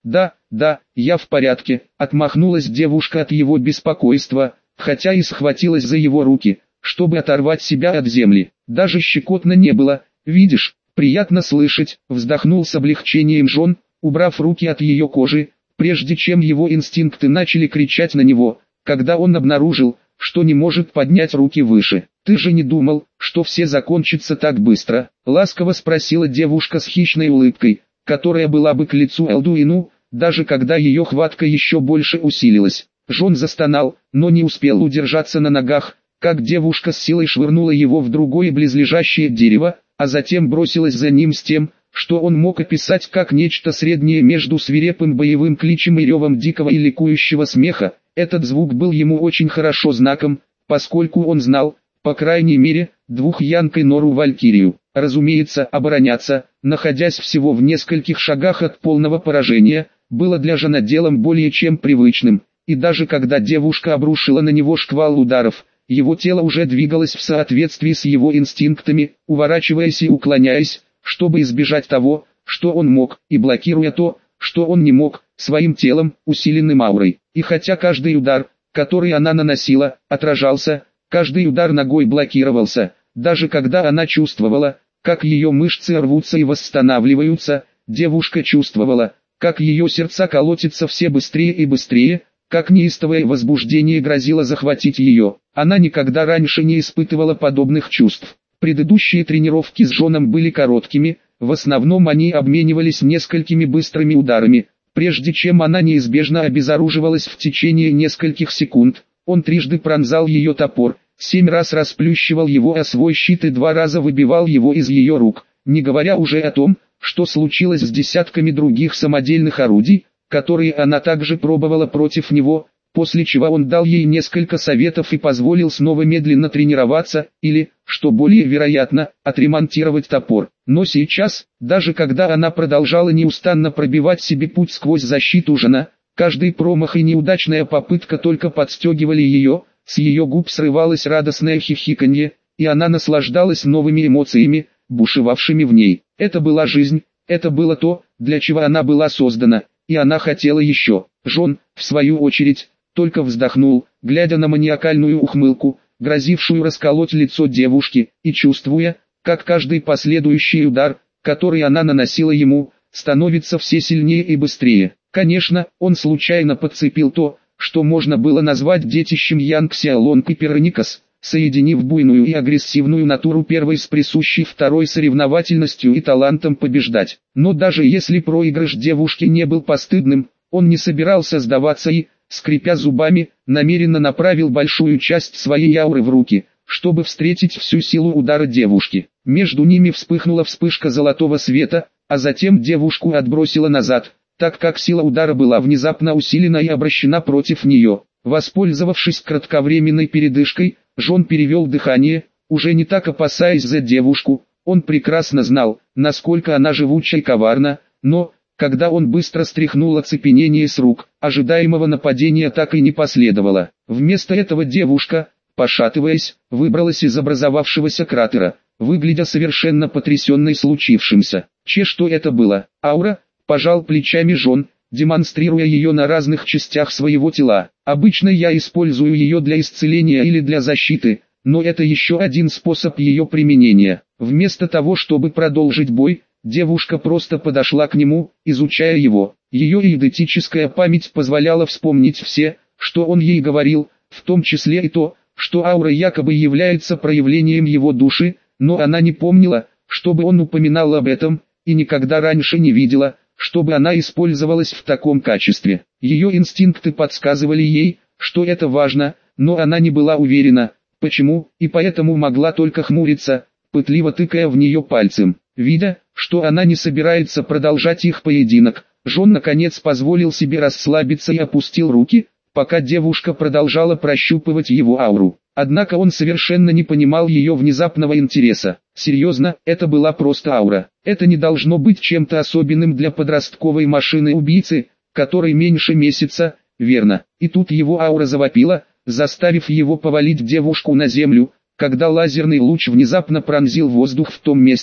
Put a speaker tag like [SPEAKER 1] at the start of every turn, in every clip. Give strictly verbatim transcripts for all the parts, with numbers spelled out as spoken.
[SPEAKER 1] «Да, да, я в порядке», — отмахнулась девушка от его беспокойства, хотя и схватилась за его руки, чтобы оторвать себя от земли. Даже щекотно не было, видишь, приятно слышать, вздохнул с облегчением Джон, убрав руки от ее кожи, прежде чем его инстинкты начали кричать на него, когда он обнаружил, что не может поднять руки выше. «Ты же не думал, что все закончится так быстро?» — ласково спросила девушка с хищной улыбкой, которая была бы к лицу Элдуину, даже когда ее хватка еще больше усилилась. Джон застонал, но не успел удержаться на ногах, как девушка с силой швырнула его в другое близлежащее дерево, а затем бросилась за ним с тем, что он мог описать как нечто среднее между свирепым боевым кличем и ревом дикого и ликующего смеха. Этот звук был ему очень хорошо знаком, поскольку он знал, по крайней мере, двух Янг и Нору Валькирию. Разумеется, обороняться, находясь всего в нескольких шагах от полного поражения, было для Жона делом более чем привычным, и даже когда девушка обрушила на него шквал ударов, его тело уже двигалось в соответствии с его инстинктами, уворачиваясь и уклоняясь, чтобы избежать того, что он мог, и блокируя то, что он не мог, своим телом, усиленным аурой. И хотя каждый удар, который она наносила, отражался, каждый удар ногой блокировался, даже когда она чувствовала, как ее мышцы рвутся и восстанавливаются, девушка чувствовала, как ее сердце колотится все быстрее и быстрее, как неистовое возбуждение грозило захватить ее. Она никогда раньше не испытывала подобных чувств. Предыдущие тренировки с Джоном были короткими, в основном они обменивались несколькими быстрыми ударами, прежде чем она неизбежно обезоруживалась в течение нескольких секунд. Он трижды пронзал ее топор, семь раз расплющивал его о свой щит и два раза выбивал его из ее рук, не говоря уже о том, что случилось с десятками других самодельных орудий, которые она также пробовала против него, после чего он дал ей несколько советов и позволил снова медленно тренироваться, или, что более вероятно, отремонтировать топор. Но сейчас, даже когда она продолжала неустанно пробивать себе путь сквозь защиту Жона, каждый промах и неудачная попытка только подстегивали ее, с ее губ срывалось радостное хихиканье, и она наслаждалась новыми эмоциями, бушевавшими в ней. Это была жизнь, это было то, для чего она была создана, и она хотела еще. Джон, в свою очередь, только вздохнул, глядя на маниакальную ухмылку, грозившую расколоть лицо девушки, и чувствуя, как каждый последующий удар, который она наносила ему, становится все сильнее и быстрее. Конечно, он случайно подцепил то, что можно было назвать детищем Янг Сяолонг и Пероникас, соединив буйную и агрессивную натуру первой с присущей второй соревновательностью и талантом побеждать. Но даже если проигрыш девушки не был постыдным, он не собирался сдаваться и, скрипя зубами, намеренно направил большую часть своей ауры в руки, чтобы встретить всю силу удара девушки. Между ними вспыхнула вспышка золотого света, а затем девушку отбросила назад, так как сила удара была внезапно усилена и обращена против нее. Воспользовавшись кратковременной передышкой, Джон перевел дыхание, уже не так опасаясь за девушку. Он прекрасно знал, насколько она живуча и коварна, но, когда он быстро стряхнул оцепенение с рук, ожидаемого нападения так и не последовало. Вместо этого девушка, пошатываясь, выбралась из образовавшегося кратера, выглядя совершенно потрясенной случившимся. Че, что это было? Аура? Пожал плечами Джон, демонстрируя ее на разных частях своего тела. Обычно я использую ее для исцеления или для защиты, но это еще один способ ее применения. Вместо того, чтобы продолжить бой, девушка просто подошла к нему, изучая его. Ее эйдетическая память позволяла вспомнить все, что он ей говорил, в том числе и то, что аура якобы является проявлением его души, но она не помнила, чтобы он упоминал об этом, и никогда раньше не видела, чтобы она использовалась в таком качестве. Ее инстинкты подсказывали ей, что это важно, но она не была уверена, почему, и поэтому могла только хмуриться, пытливо тыкая в нее пальцем. Видя, что она не собирается продолжать их поединок, Джон наконец позволил себе расслабиться и опустил руки, пока девушка продолжала прощупывать его ауру. Однако он совершенно не понимал ее внезапного интереса. Серьезно, это была просто аура. Это не должно быть чем-то особенным для подростковой машины-убийцы, которой меньше месяца, верно. И тут его аура завопила, заставив его повалить девушку на землю, когда лазерный луч внезапно пронзил воздух в том месте,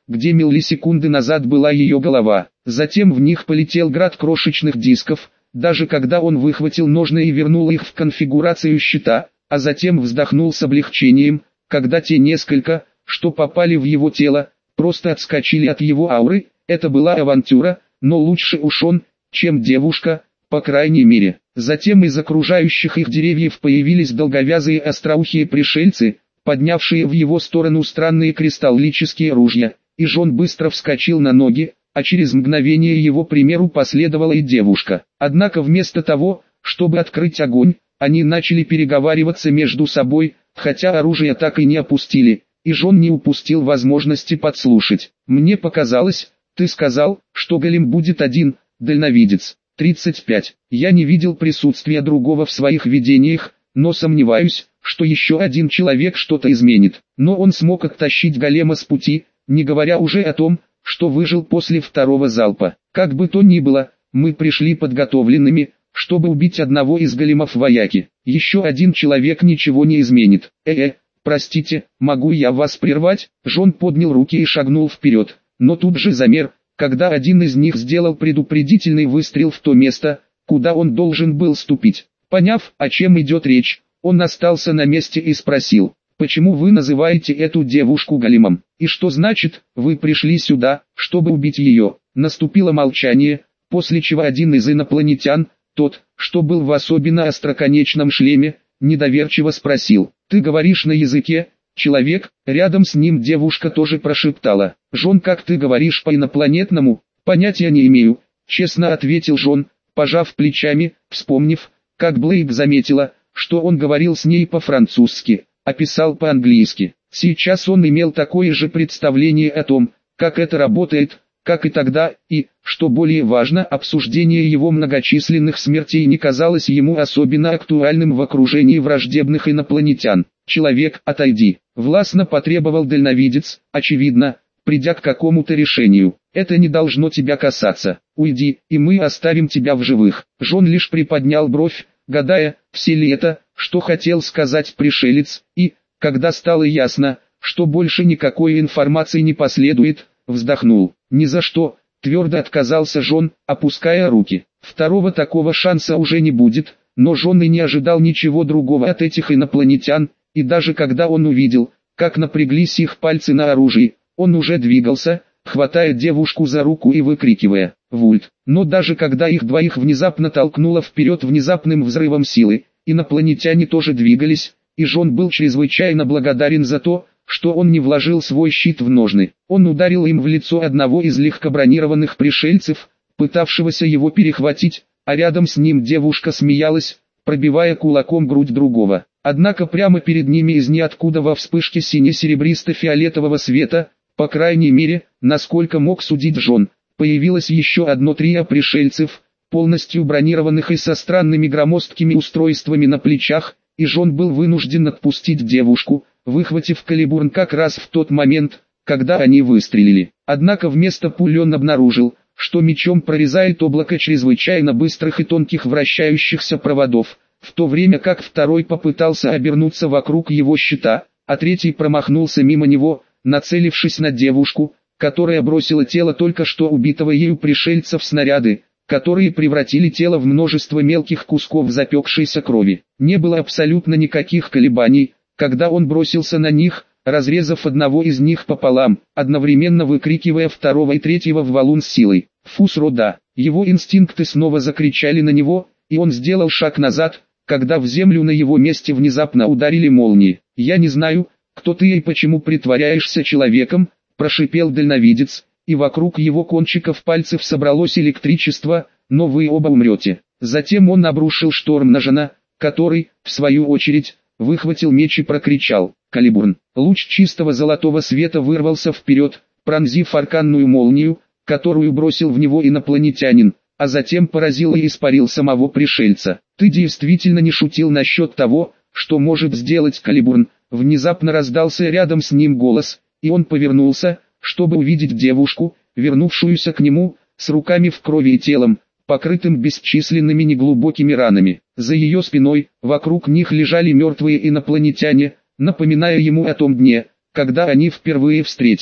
[SPEAKER 1] где миллисекунды назад была ее голова. Затем в них полетел град крошечных дисков, даже когда он выхватил ножны и вернул их в конфигурацию щита, а затем вздохнул с облегчением, когда те несколько, что попали в его тело, просто отскочили от его ауры. Это была авантюра, но лучше уж он, чем девушка, по крайней мере. Затем из окружающих их деревьев появились долговязые остроухие пришельцы, поднявшие в его сторону странные кристаллические ружья, и Жон быстро вскочил на ноги, а через мгновение его примеру последовала и девушка. Однако вместо того, чтобы открыть огонь, они начали переговариваться между собой, хотя оружие так и не опустили, и Жон не упустил возможности подслушать. «Мне показалось, ты сказал, что голем будет один, дальновидец». тридцать пять. Я не видел присутствия другого в своих видениях, но сомневаюсь, что еще один человек что-то изменит. Но он смог оттащить голема с пути, не говоря уже о том, что выжил после второго залпа. Как бы то ни было, мы пришли подготовленными, чтобы убить одного из големов вояки. Еще один человек ничего не изменит. Э-э, простите, могу я вас прервать? Жон поднял руки и шагнул вперед, но тут же замер, когда один из них сделал предупредительный выстрел в то место, куда он должен был ступить. Поняв, о чем идет речь, он остался на месте и спросил: «Почему вы называете эту девушку големом? И что значит, вы пришли сюда, чтобы убить ее?» Наступило молчание, после чего один из инопланетян, тот, что был в особенно остроконечном шлеме, недоверчиво спросил: «Ты говоришь на языке?» Человек, рядом с ним девушка тоже прошептала: «Жон, как ты говоришь по-инопланетному?» «Понятия не имею», честно ответил Жон, пожав плечами, вспомнив, как Блейк заметила, что он говорил с ней по-французски, а писал по-английски. Сейчас он имел такое же представление о том, как это работает, как и тогда, и, что более важно, обсуждение его многочисленных смертей не казалось ему особенно актуальным в окружении враждебных инопланетян. «Человек, отойди», — властно потребовал дальновидец, очевидно, придя к какому-то решению. «Это не должно тебя касаться. Уйди, и мы оставим тебя в живых». Жон лишь приподнял бровь, гадая, все ли это, что хотел сказать пришелец, и, когда стало ясно, что больше никакой информации не последует, вздохнул. «Ни за что», — твердо отказался Жон, опуская руки. Второго такого шанса уже не будет, но Жон и не ожидал ничего другого от этих инопланетян, и даже когда он увидел, как напряглись их пальцы на оружии, он уже двигался, хватая девушку за руку и выкрикивая «Вульт!». Но даже когда их двоих внезапно толкнуло вперед внезапным взрывом силы, инопланетяне тоже двигались, и Жон был чрезвычайно благодарен за то, что он не вложил свой щит в ножны. Он ударил им в лицо одного из легкобронированных пришельцев, пытавшегося его перехватить, а рядом с ним девушка смеялась, пробивая кулаком грудь другого. Однако прямо перед ними из ниоткуда во вспышке сине-серебристо-фиолетового света, по крайней мере, насколько мог судить Жон, появилось еще одно трио пришельцев, полностью бронированных и со странными громоздкими устройствами на плечах, и Жон был вынужден отпустить девушку, выхватив калибурн как раз в тот момент, когда они выстрелили. Однако вместо пули он обнаружил, что мечом прорезает облако чрезвычайно быстрых и тонких вращающихся проводов, в то время как второй попытался обернуться вокруг его щита, а третий промахнулся мимо него, нацелившись на девушку, которая бросила тело только что убитого ею пришельца в снаряды, которые превратили тело в множество мелких кусков запекшейся крови. Не было абсолютно никаких колебаний, когда он бросился на них, разрезав одного из них пополам, одновременно выкрикивая второго и третьего в валун с силой. «Фус рода!» Его инстинкты снова закричали на него, и он сделал шаг назад, когда в землю на его месте внезапно ударили молнии. «Я не знаю, кто ты и почему притворяешься человеком», – прошипел дальновидец, и вокруг его кончиков пальцев собралось электричество, «но вы оба умрете». Затем он обрушил шторм на Жона, который, в свою очередь, выхватил меч и прокричал «Калибурн!». Луч чистого золотого света вырвался вперед, пронзив арканную молнию, которую бросил в него инопланетянин, а затем поразил и испарил самого пришельца. «Ты действительно не шутил насчет того, что может сделать Калибурн?» Внезапно раздался рядом с ним голос, и он повернулся, чтобы увидеть девушку, вернувшуюся к нему, с руками в крови и телом, покрытым бесчисленными неглубокими ранами. За ее спиной, вокруг них лежали мертвые инопланетяне, напоминая ему о том дне, когда они впервые встретились.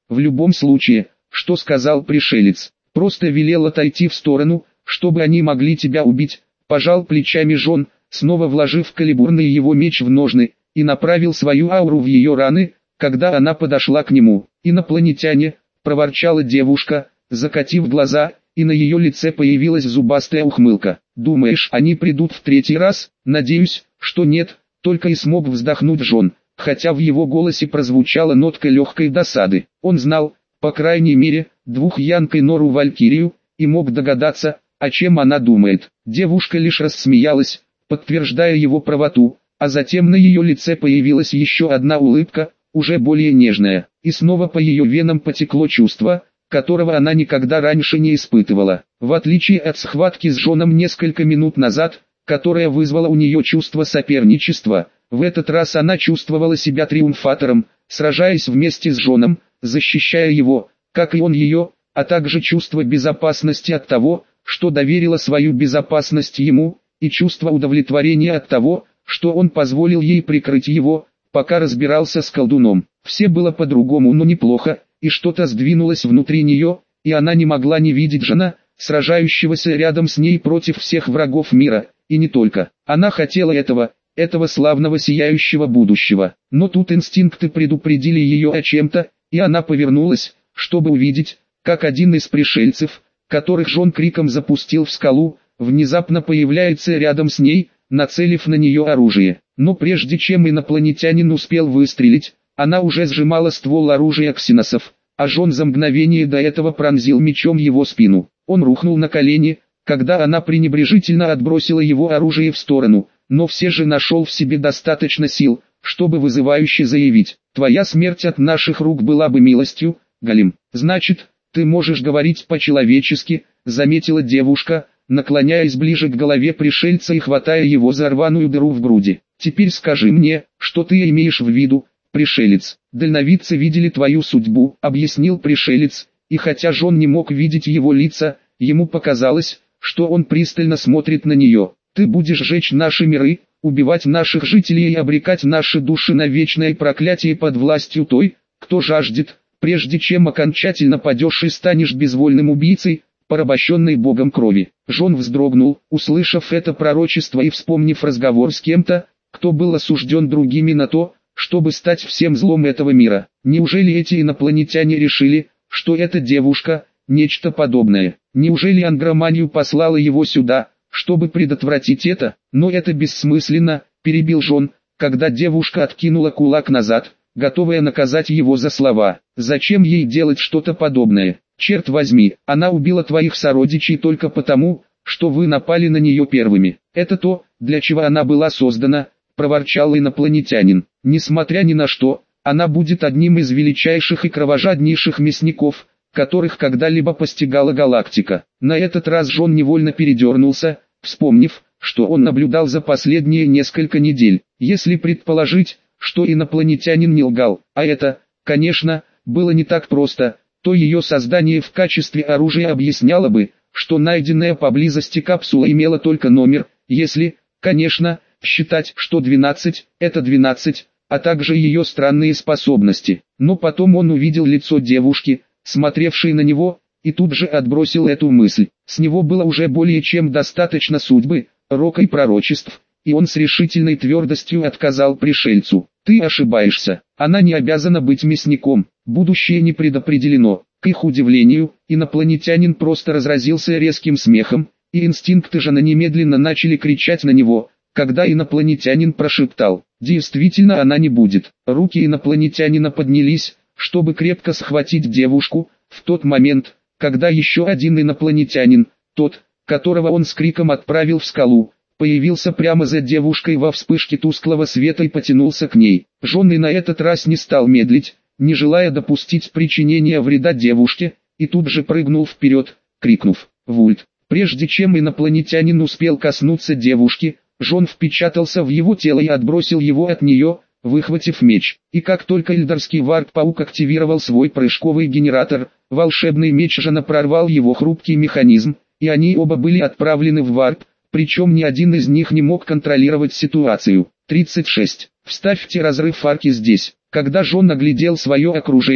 [SPEAKER 1] В любом случае, что сказал пришелец? Просто велел отойти в сторону, чтобы они могли тебя убить. Пожал плечами Джон, снова вложив калибурный его меч в ножны, и направил свою ауру в ее раны, когда она подошла к нему. «Инопланетяне», — проворчала девушка, закатив глаза, и на ее лице появилась зубастая ухмылка. «Думаешь, они придут в третий раз? Надеюсь, что нет», — только и смог вздохнуть Джон, хотя в его голосе прозвучала нотка легкой досады. Он знал, по крайней мере, двухъянкой Нору Валькирию, и мог догадаться, о чем она думает. Девушка лишь рассмеялась, подтверждая его правоту, а затем на ее лице появилась еще одна улыбка, уже более нежная, и снова по ее венам потекло чувство, которого она никогда раньше не испытывала. В отличие от схватки с Джоном несколько минут назад, которая вызвала у нее чувство соперничества, в этот раз она чувствовала себя триумфатором, сражаясь вместе с Джоном, защищая его, как и он ее, а также чувство безопасности от того, что доверила свою безопасность ему, и чувство удовлетворения от того, что он позволил ей прикрыть его, пока разбирался с колдуном. Все было по-другому, но неплохо, и что-то сдвинулось внутри нее, и она не могла не видеть Джона, сражающегося рядом с ней против всех врагов мира, и не только. Она хотела этого, этого славного сияющего будущего. Но тут инстинкты предупредили ее о чем-то, и она повернулась, чтобы увидеть, как один из пришельцев, которых Джон криком запустил в скалу, внезапно появляется рядом с ней, нацелив на нее оружие. Но прежде чем инопланетянин успел выстрелить, она уже сжимала ствол оружия ксеносов, а Джон за мгновение до этого пронзил мечом его спину. Он рухнул на колени, когда она пренебрежительно отбросила его оружие в сторону, но все же нашел в себе достаточно сил, чтобы вызывающе заявить: «Твоя смерть от наших рук была бы милостью, Голем». «Значит, ты можешь говорить по-человечески», — заметила девушка, наклоняясь ближе к голове пришельца и хватая его за рваную дыру в груди. «Теперь скажи мне, что ты имеешь в виду, пришелец?» «Дальновидцы видели твою судьбу», — объяснил пришелец, и хотя Джон не мог видеть его лица, ему показалось, что он пристально смотрит на нее. «Ты будешь жечь наши миры, убивать наших жителей и обрекать наши души на вечное проклятие под властью той, кто жаждет, прежде чем окончательно падешь и станешь безвольным убийцей, порабощенный богом крови». Джон вздрогнул, услышав это пророчество и вспомнив разговор с кем-то, кто был осужден другими на то, чтобы стать всем злом этого мира. Неужели эти инопланетяне решили, что эта девушка – нечто подобное? Неужели Ангроманию послала его сюда, чтобы предотвратить это? Но это бессмысленно, перебил Джон, когда девушка откинула кулак назад, готовая наказать его за слова. Зачем ей делать что-то подобное? Черт возьми, она убила твоих сородичей только потому, что вы напали на нее первыми. Это то, для чего она была создана, проворчал инопланетянин. Несмотря ни на что, она будет одним из величайших и кровожаднейших мясников, которых когда-либо постигала галактика. На этот раз Джон невольно передернулся, вспомнив, что он наблюдал за последние несколько недель. Если предположить, что инопланетянин не лгал, а это, конечно, было не так просто, то ее создание в качестве оружия объясняло бы, что найденная поблизости капсула имела только номер, если, конечно, считать, что двенадцать – это двенадцать, а также ее странные способности. Но потом он увидел лицо девушки, смотревшей на него, и тут же отбросил эту мысль. С него было уже более чем достаточно судьбы, рока и пророчеств, и он с решительной твердостью отказал пришельцу. «Ты ошибаешься, она не обязана быть мясником, будущее не предопределено». К их удивлению, инопланетянин просто разразился резким смехом, и инстинкты Жана немедленно начали кричать на него, когда инопланетянин прошептал: «Действительно она не будет». Руки инопланетянина поднялись, чтобы крепко схватить девушку, в тот момент, когда еще один инопланетянин, тот, которого он с криком отправил в скалу, появился прямо за девушкой во вспышке тусклого света и потянулся к ней. Джон и на этот раз не стал медлить, не желая допустить причинения вреда девушке, и тут же прыгнул вперед, крикнув: «Вульт!». Прежде чем инопланетянин успел коснуться девушки, Джон впечатался в его тело и отбросил его от нее, выхватив меч. И как только эльдарский варп-паук активировал свой прыжковый генератор, волшебный меч Жана прорвал его хрупкий механизм, и они оба были отправлены в варп, причем ни один из них не мог контролировать ситуацию. тридцать шесть. Вставьте разрыв арки здесь. Когда Джон оглядел свое окружение,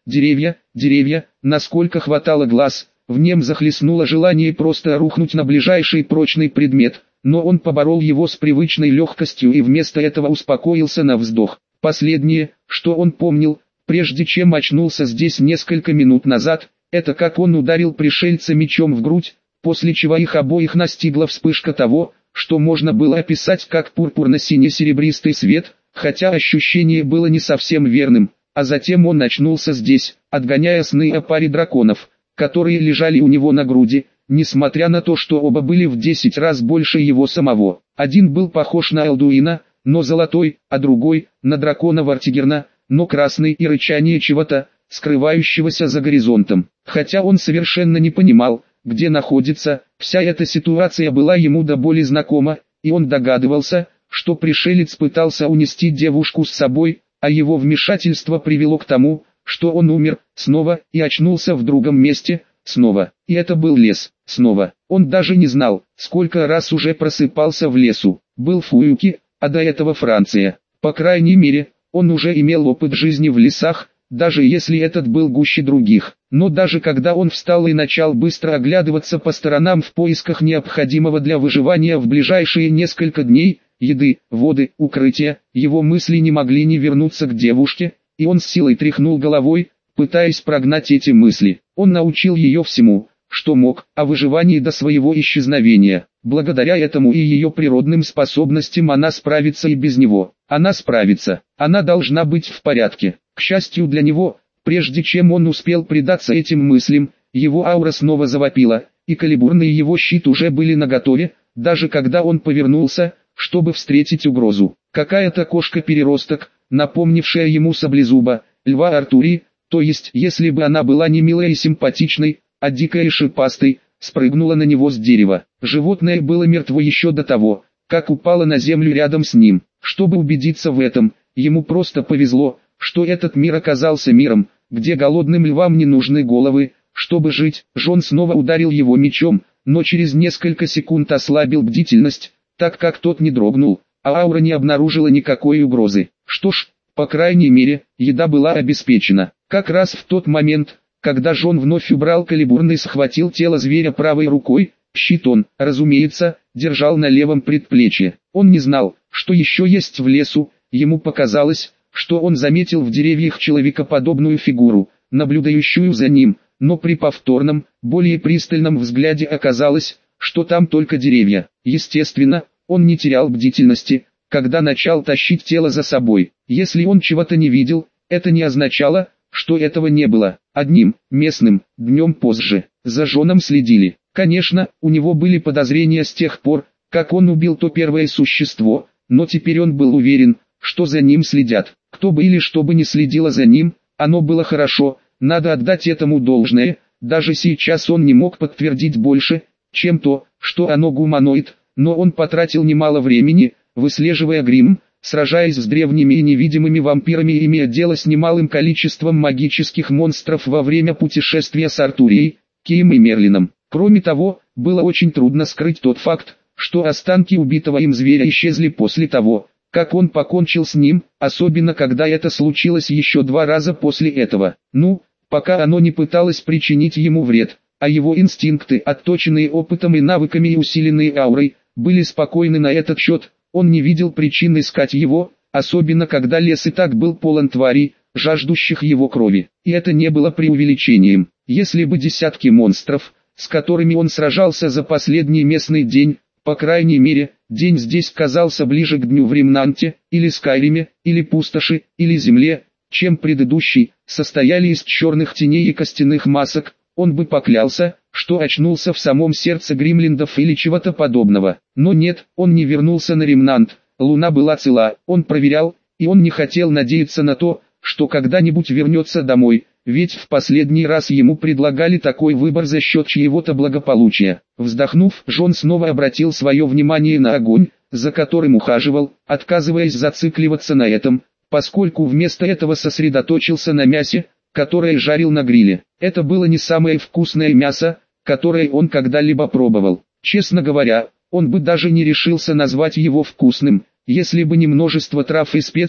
[SPEAKER 1] деревья, деревья, насколько хватало глаз. В нем захлестнуло желание просто рухнуть на ближайший прочный предмет, но он поборол его с привычной легкостью и вместо этого успокоился на вздох. Последнее, что он помнил, прежде чем очнулся здесь несколько минут назад, это как он ударил пришельца мечом в грудь, после чего их обоих настигла вспышка того, что можно было описать как пурпурно-сине-серебристый свет, хотя ощущение было не совсем верным, а затем он очнулся здесь, отгоняя сны о паре драконов, которые лежали у него на груди, несмотря на то, что оба были в десять раз больше его самого. Один был похож на Элдуина, но золотой, а другой — на дракона Вартигерна, но красный и рычание чего-то, скрывающегося за горизонтом. Хотя он совершенно не понимал, где находится, вся эта ситуация была ему до боли знакома, и он догадывался, что пришелец пытался унести девушку с собой, а его вмешательство привело к тому, что он умер, снова, и очнулся в другом месте, снова. И это был лес, снова. Он даже не знал, сколько раз уже просыпался в лесу. Был в Фуюке, а до этого Франция. По крайней мере, он уже имел опыт жизни в лесах, даже если этот был гуще других. Но даже когда он встал и начал быстро оглядываться по сторонам в поисках необходимого для выживания в ближайшие несколько дней, еды, воды, укрытия, его мысли не могли не вернуться к девушке, и он с силой тряхнул головой, пытаясь прогнать эти мысли. Он научил ее всему, что мог, о выживании до своего исчезновения. Благодаря этому и ее природным способностям она справится и без него. Она справится. Она должна быть в порядке. К счастью для него, прежде чем он успел предаться этим мыслям, его аура снова завопила, и калибурный его щит уже были наготове, даже когда он повернулся, чтобы встретить угрозу. Какая-то кошка-переросток, напомнившая ему саблезуба, льва Артури, то есть если бы она была не милой и симпатичной, а дикой и шипастой, спрыгнула на него с дерева. Животное было мертво еще до того, как упало на землю рядом с ним. Чтобы убедиться в этом, ему просто повезло, что этот мир оказался миром, где голодным львам не нужны головы, чтобы жить. Джон снова ударил его мечом, но через несколько секунд ослабил бдительность, так как тот не дрогнул, а аура не обнаружила никакой угрозы. Что ж, по крайней мере, еда была обеспечена. Как раз в тот момент, когда Джон вновь убрал калибурн и схватил тело зверя правой рукой, щит он, разумеется, держал на левом предплечье. Он не знал, что еще есть в лесу, ему показалось, что он заметил в деревьях человекоподобную фигуру, наблюдающую за ним, но при повторном, более пристальном взгляде оказалось, что там только деревья. Естественно, он не терял бдительности, когда начал тащить тело за собой. Если он чего-то не видел, это не означало, что этого не было. Одним, местным, днем позже, за Джоном следили. Конечно, у него были подозрения с тех пор, как он убил то первое существо, но теперь он был уверен, что за ним следят. Кто бы или что бы ни следило за ним, оно было хорошо, надо отдать этому должное, даже сейчас он не мог подтвердить больше, чем то, что оно гуманоид, но он потратил немало времени, выслеживая грим, сражаясь с древними и невидимыми вампирами и имея дело с немалым количеством магических монстров во время путешествия с Артурией, Кием и Мерлином. Кроме того, было очень трудно скрыть тот факт, что останки убитого им зверя исчезли после того, как он покончил с ним, особенно когда это случилось еще два раза после этого. Ну, пока оно не пыталось причинить ему вред, а его инстинкты, отточенные опытом и навыками и усиленные аурой, были спокойны на этот счет. Он не видел причин искать его, особенно когда лес и так был полон тварей, жаждущих его крови. И это не было преувеличением. Если бы десятки монстров, с которыми он сражался за последний местный день, по крайней мере, день здесь казался ближе к дню в Ремнанте, или Скайриме, или Пустоши, или Земле, чем предыдущий, состояли из черных теней и костяных масок, он бы поклялся, что очнулся в самом сердце Гримлиндов или чего-то подобного. Но нет, он не вернулся на Ремнант, луна была цела, он проверял, и он не хотел надеяться на то, что когда-нибудь вернется домой, ведь в последний раз ему предлагали такой выбор за счет чьего-то благополучия. Вздохнув, Джон снова обратил свое внимание на огонь, за которым ухаживал, отказываясь зацикливаться на этом, поскольку вместо этого сосредоточился на мясе, которое жарил на гриле. Это было не самое вкусное мясо, которое он когда-либо пробовал. Честно говоря, он бы даже не решился назвать его вкусным, если бы не множество трав и специй,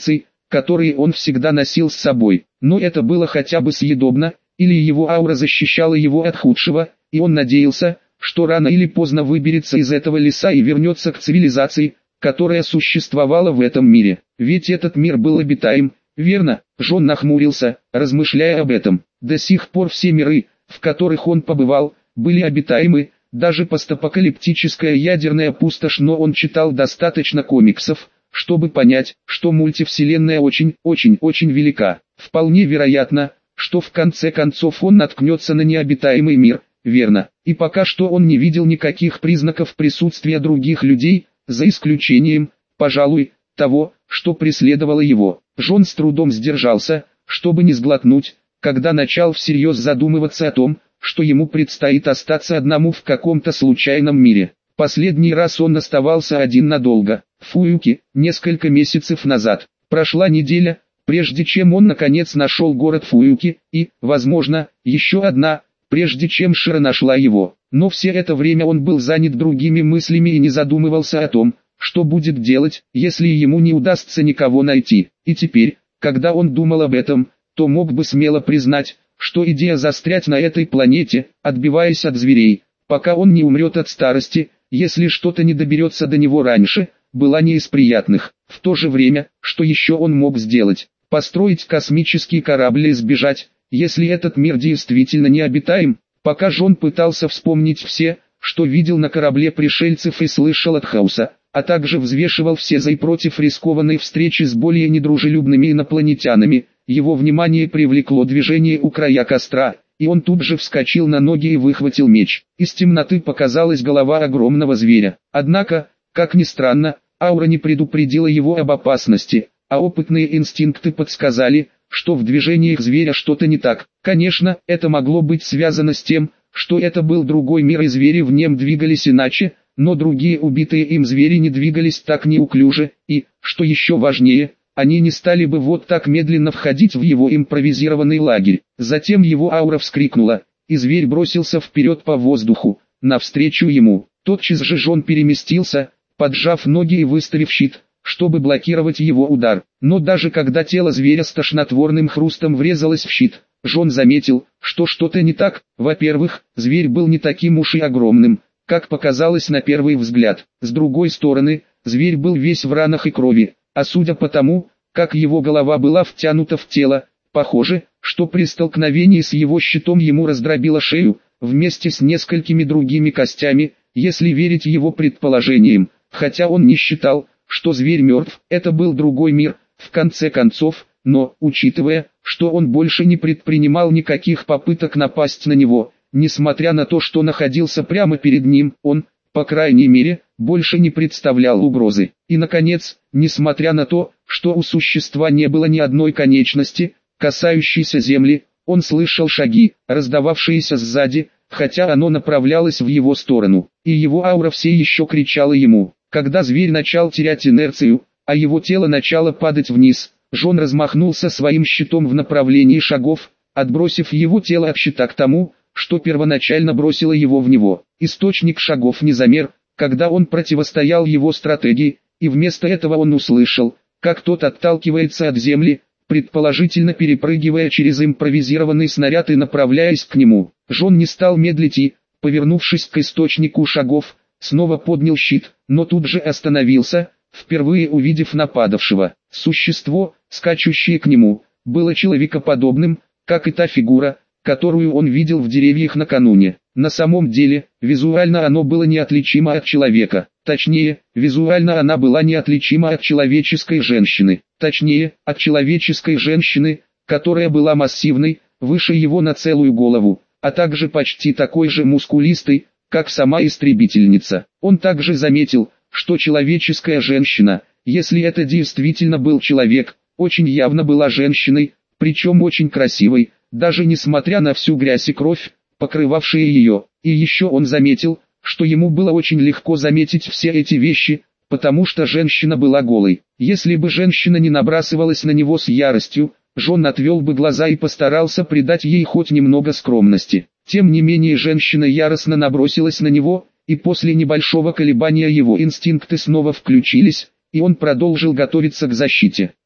[SPEAKER 1] которые он всегда носил с собой. Но это было хотя бы съедобно, или его аура защищала его от худшего, и он надеялся, что рано или поздно выберется из этого леса и вернется к цивилизации, которая существовала в этом мире. Ведь этот мир был обитаем, верно? Джон нахмурился, размышляя об этом. До сих пор все миры, в которых он побывал, были обитаемы, даже постапокалиптическая ядерная пустошь, но он читал достаточно комиксов, чтобы понять, что мультивселенная очень-очень-очень велика. Вполне вероятно, что в конце концов он наткнется на необитаемый мир, верно, и пока что он не видел никаких признаков присутствия других людей, за исключением, пожалуй, того, что преследовало его. Джон с трудом сдержался, чтобы не сглотнуть, когда начал всерьез задумываться о том, что ему предстоит остаться одному в каком-то случайном мире. Последний раз он оставался один надолго, в Фуюке, несколько месяцев назад. Прошла неделя, прежде чем он наконец нашел город Фуюки, и, возможно, еще одна, прежде чем Шира нашла его. Но все это время он был занят другими мыслями и не задумывался о том, что будет делать, если ему не удастся никого найти. И теперь, когда он думал об этом, то мог бы смело признать, что идея застрять на этой планете, отбиваясь от зверей, пока он не умрет от старости, если что-то не доберется до него раньше, была не из приятных. В то же время, что еще он мог сделать? Построить космический корабль и сбежать, если этот мир действительно необитаем? Пока Джон пытался вспомнить все, что видел на корабле пришельцев и слышал от Хауса, а также взвешивал все за и против рискованной встречи с более недружелюбными инопланетянами, его внимание привлекло движение у края костра, и он тут же вскочил на ноги и выхватил меч. Из темноты показалась голова огромного зверя. Однако, как ни странно, аура не предупредила его об опасности, а опытные инстинкты подсказали, что в движениях зверя что-то не так. Конечно, это могло быть связано с тем, что это был другой мир и звери в нем двигались иначе, но другие убитые им звери не двигались так неуклюже, и, что еще важнее, они не стали бы вот так медленно входить в его импровизированный лагерь. Затем его аура вскрикнула, и зверь бросился вперед по воздуху, навстречу ему. Тотчас же Джон переместился, поджав ноги и выставив щит, чтобы блокировать его удар. Но даже когда тело зверя с тошнотворным хрустом врезалось в щит, Джон заметил, что что-то не так. Во-первых, зверь был не таким уж и огромным, как показалось на первый взгляд. С другой стороны, зверь был весь в ранах и крови, а судя по тому, как его голова была втянута в тело, похоже, что при столкновении с его щитом ему раздробило шею, вместе с несколькими другими костями, если верить его предположениям, хотя он не считал, что зверь мертв, это был другой мир, в конце концов, но, учитывая, что он больше не предпринимал никаких попыток напасть на него, несмотря на то, что находился прямо перед ним, он, по крайней мере, больше не представлял угрозы. И наконец, несмотря на то, что у существа не было ни одной конечности, касающейся земли, он слышал шаги, раздававшиеся сзади, хотя оно направлялось в его сторону, и его аура все еще кричала ему. Когда зверь начал терять инерцию, а его тело начало падать вниз, Джон размахнулся своим щитом в направлении шагов, отбросив его тело от щита к тому, что первоначально бросило его в него. Источник шагов не замер, когда он противостоял его стратегии, и вместо этого он услышал, как тот отталкивается от земли, предположительно перепрыгивая через импровизированный снаряд и направляясь к нему. Джон не стал медлить и, повернувшись к источнику шагов, снова поднял щит, но тут же остановился, впервые увидев нападавшего. Существо, скачущее к нему, было человекоподобным, как и та фигура, которую он видел в деревьях накануне. На самом деле, визуально оно было неотличимо от человека. Точнее, визуально она была неотличима от человеческой женщины. Точнее, от человеческой женщины, которая была массивной, выше его на целую голову, а также почти такой же мускулистой, как сама истребительница. Он также заметил, что человеческая женщина, если это действительно был человек, очень явно была женщиной, причем очень красивой, даже несмотря на всю грязь и кровь, покрывавшие ее. И еще он заметил, что ему было очень легко заметить все эти вещи, потому что женщина была голой. Если бы женщина не набрасывалась на него с яростью, Джон отвел бы глаза и постарался придать ей хоть немного скромности. Тем не менее женщина яростно набросилась на него, и после небольшого колебания его инстинкты снова включились, и он продолжил готовиться к защите.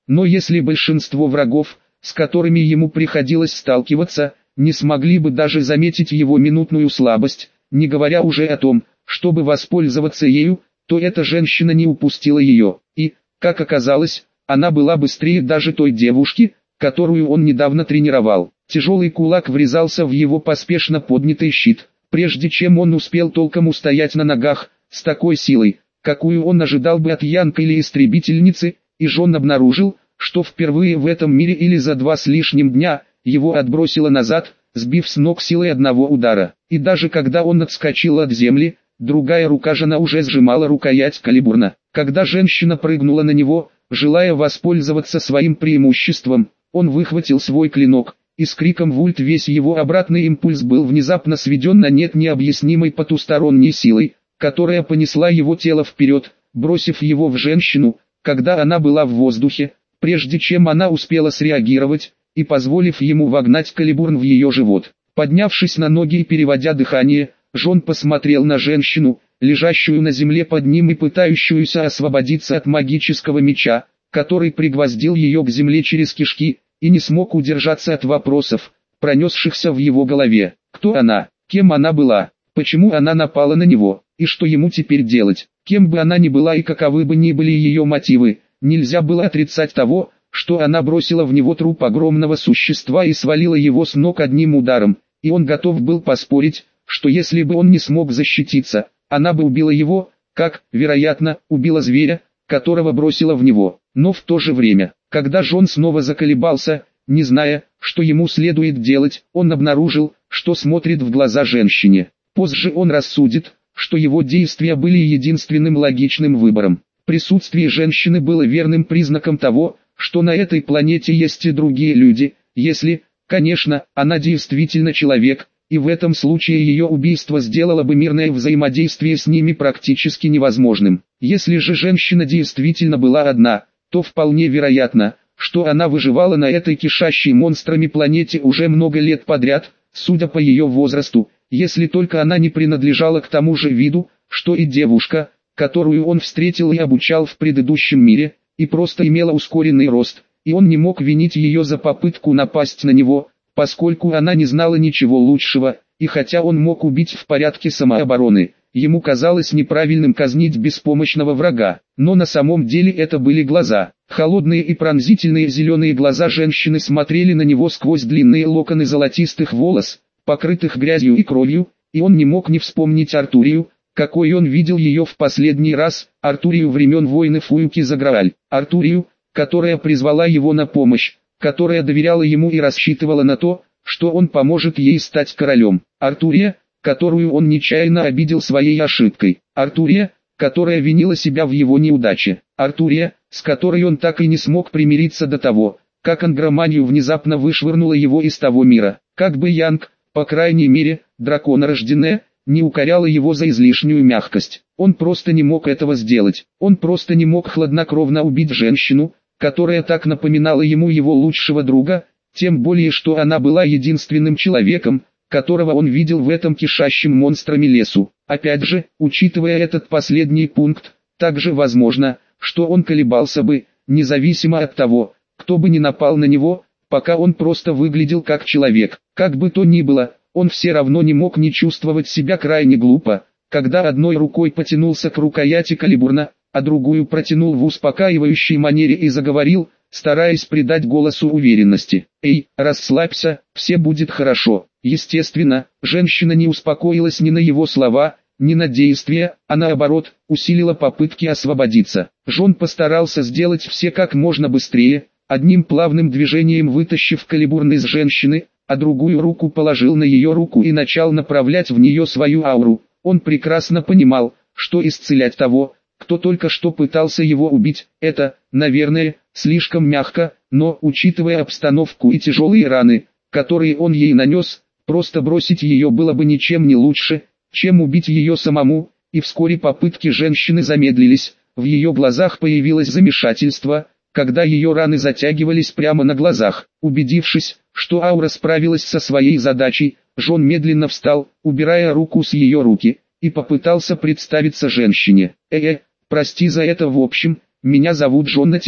[SPEAKER 1] Но если большинство врагов, с которыми ему приходилось сталкиваться, не смогли бы даже заметить его минутную слабость, не говоря уже о том, чтобы воспользоваться ею, то эта женщина не упустила ее, и, как оказалось, она была быстрее даже той девушки, которую он недавно тренировал. Тяжелый кулак врезался в его поспешно поднятый щит, прежде чем он успел толком устоять на ногах, с такой силой, какую он ожидал бы от Янка или истребительницы, и Джон обнаружил, что впервые в этом мире или за два с лишним дня, его отбросило назад, сбив с ног силой одного удара. И даже когда он отскочил от земли, другая рука жена уже сжимала рукоять калибурна. Когда женщина прыгнула на него, желая воспользоваться своим преимуществом, он выхватил свой клинок, и с криком «Вульт!» весь его обратный импульс был внезапно сведен на нет необъяснимой потусторонней силой, которая понесла его тело вперед, бросив его в женщину, когда она была в воздухе, прежде чем она успела среагировать, и позволив ему вогнать калибурн в ее живот. Поднявшись на ноги и переводя дыхание, Джон посмотрел на женщину, лежащую на земле под ним и пытающуюся освободиться от магического меча, который пригвоздил ее к земле через кишки, и не смог удержаться от вопросов, пронесшихся в его голове. Кто она? Кем она была? Почему она напала на него? И что ему теперь делать? Кем бы она ни была и каковы бы ни были ее мотивы, нельзя было отрицать того, что она бросила в него труп огромного существа и свалила его с ног одним ударом, и он готов был поспорить, что если бы он не смог защититься, она бы убила его, как, вероятно, убила зверя, которого бросила в него. Но в то же время, когда Джон снова заколебался, не зная, что ему следует делать, он обнаружил, что смотрит в глаза женщине. Позже он рассудит, что его действия были единственным логичным выбором. Присутствие женщины было верным признаком того, что на этой планете есть и другие люди, если, конечно, она действительно человек, и в этом случае ее убийство сделало бы мирное взаимодействие с ними практически невозможным. Если же женщина действительно была одна, то вполне вероятно, что она выживала на этой кишащей монстрами планете уже много лет подряд, судя по ее возрасту, если только она не принадлежала к тому же виду, что и девушка, которую он встретил и обучал в предыдущем мире, и просто имела ускоренный рост, и он не мог винить ее за попытку напасть на него, поскольку она не знала ничего лучшего, и хотя он мог убить в порядке самообороны, ему казалось неправильным казнить беспомощного врага, но на самом деле это были глаза. Холодные и пронзительные зеленые глаза женщины смотрели на него сквозь длинные локоны золотистых волос, покрытых грязью и кровью, и он не мог не вспомнить Артурию, какой он видел ее в последний раз, Артурию времен войны Фуюки за Грааль, Артурию, которая призвала его на помощь, которая доверяла ему и рассчитывала на то, что он поможет ей стать королем, Артурия, которую он нечаянно обидел своей ошибкой, Артурия, которая винила себя в его неудаче, Артурия, с которой он так и не смог примириться до того, как Ангроманию внезапно вышвырнула его из того мира, как бы Янг, по крайней мере, драконорожденная, не укоряла его за излишнюю мягкость. Он просто не мог этого сделать. Он просто не мог хладнокровно убить женщину, которая так напоминала ему его лучшего друга, тем более что она была единственным человеком, которого он видел в этом кишащем монстрами лесу. Опять же, учитывая этот последний пункт, также возможно, что он колебался бы, независимо от того, кто бы ни напал на него, пока он просто выглядел как человек. Как бы то ни было, он все равно не мог не чувствовать себя крайне глупо, когда одной рукой потянулся к рукояти калибурна, а другую протянул в успокаивающей манере и заговорил, стараясь придать голосу уверенности. «Эй, расслабься, все будет хорошо». Естественно, женщина не успокоилась ни на его слова, ни на действия, а наоборот, усилила попытки освободиться. Джон постарался сделать все как можно быстрее, одним плавным движением вытащив калибурн из женщины, а другую руку положил на ее руку и начал направлять в нее свою ауру. Он прекрасно понимал, что исцелять того, кто только что пытался его убить, это, наверное, слишком мягко, но, учитывая обстановку и тяжелые раны, которые он ей нанес, просто бросить ее было бы ничем не лучше, чем убить ее самому, и вскоре попытки женщины замедлились, в ее глазах появилось замешательство, когда ее раны затягивались прямо на глазах. Убедившись, что аура справилась со своей задачей, Джон медленно встал, убирая руку с ее руки, и попытался представиться женщине. «Э-э, прости за это в общем, меня зовут Джон, а тебя?»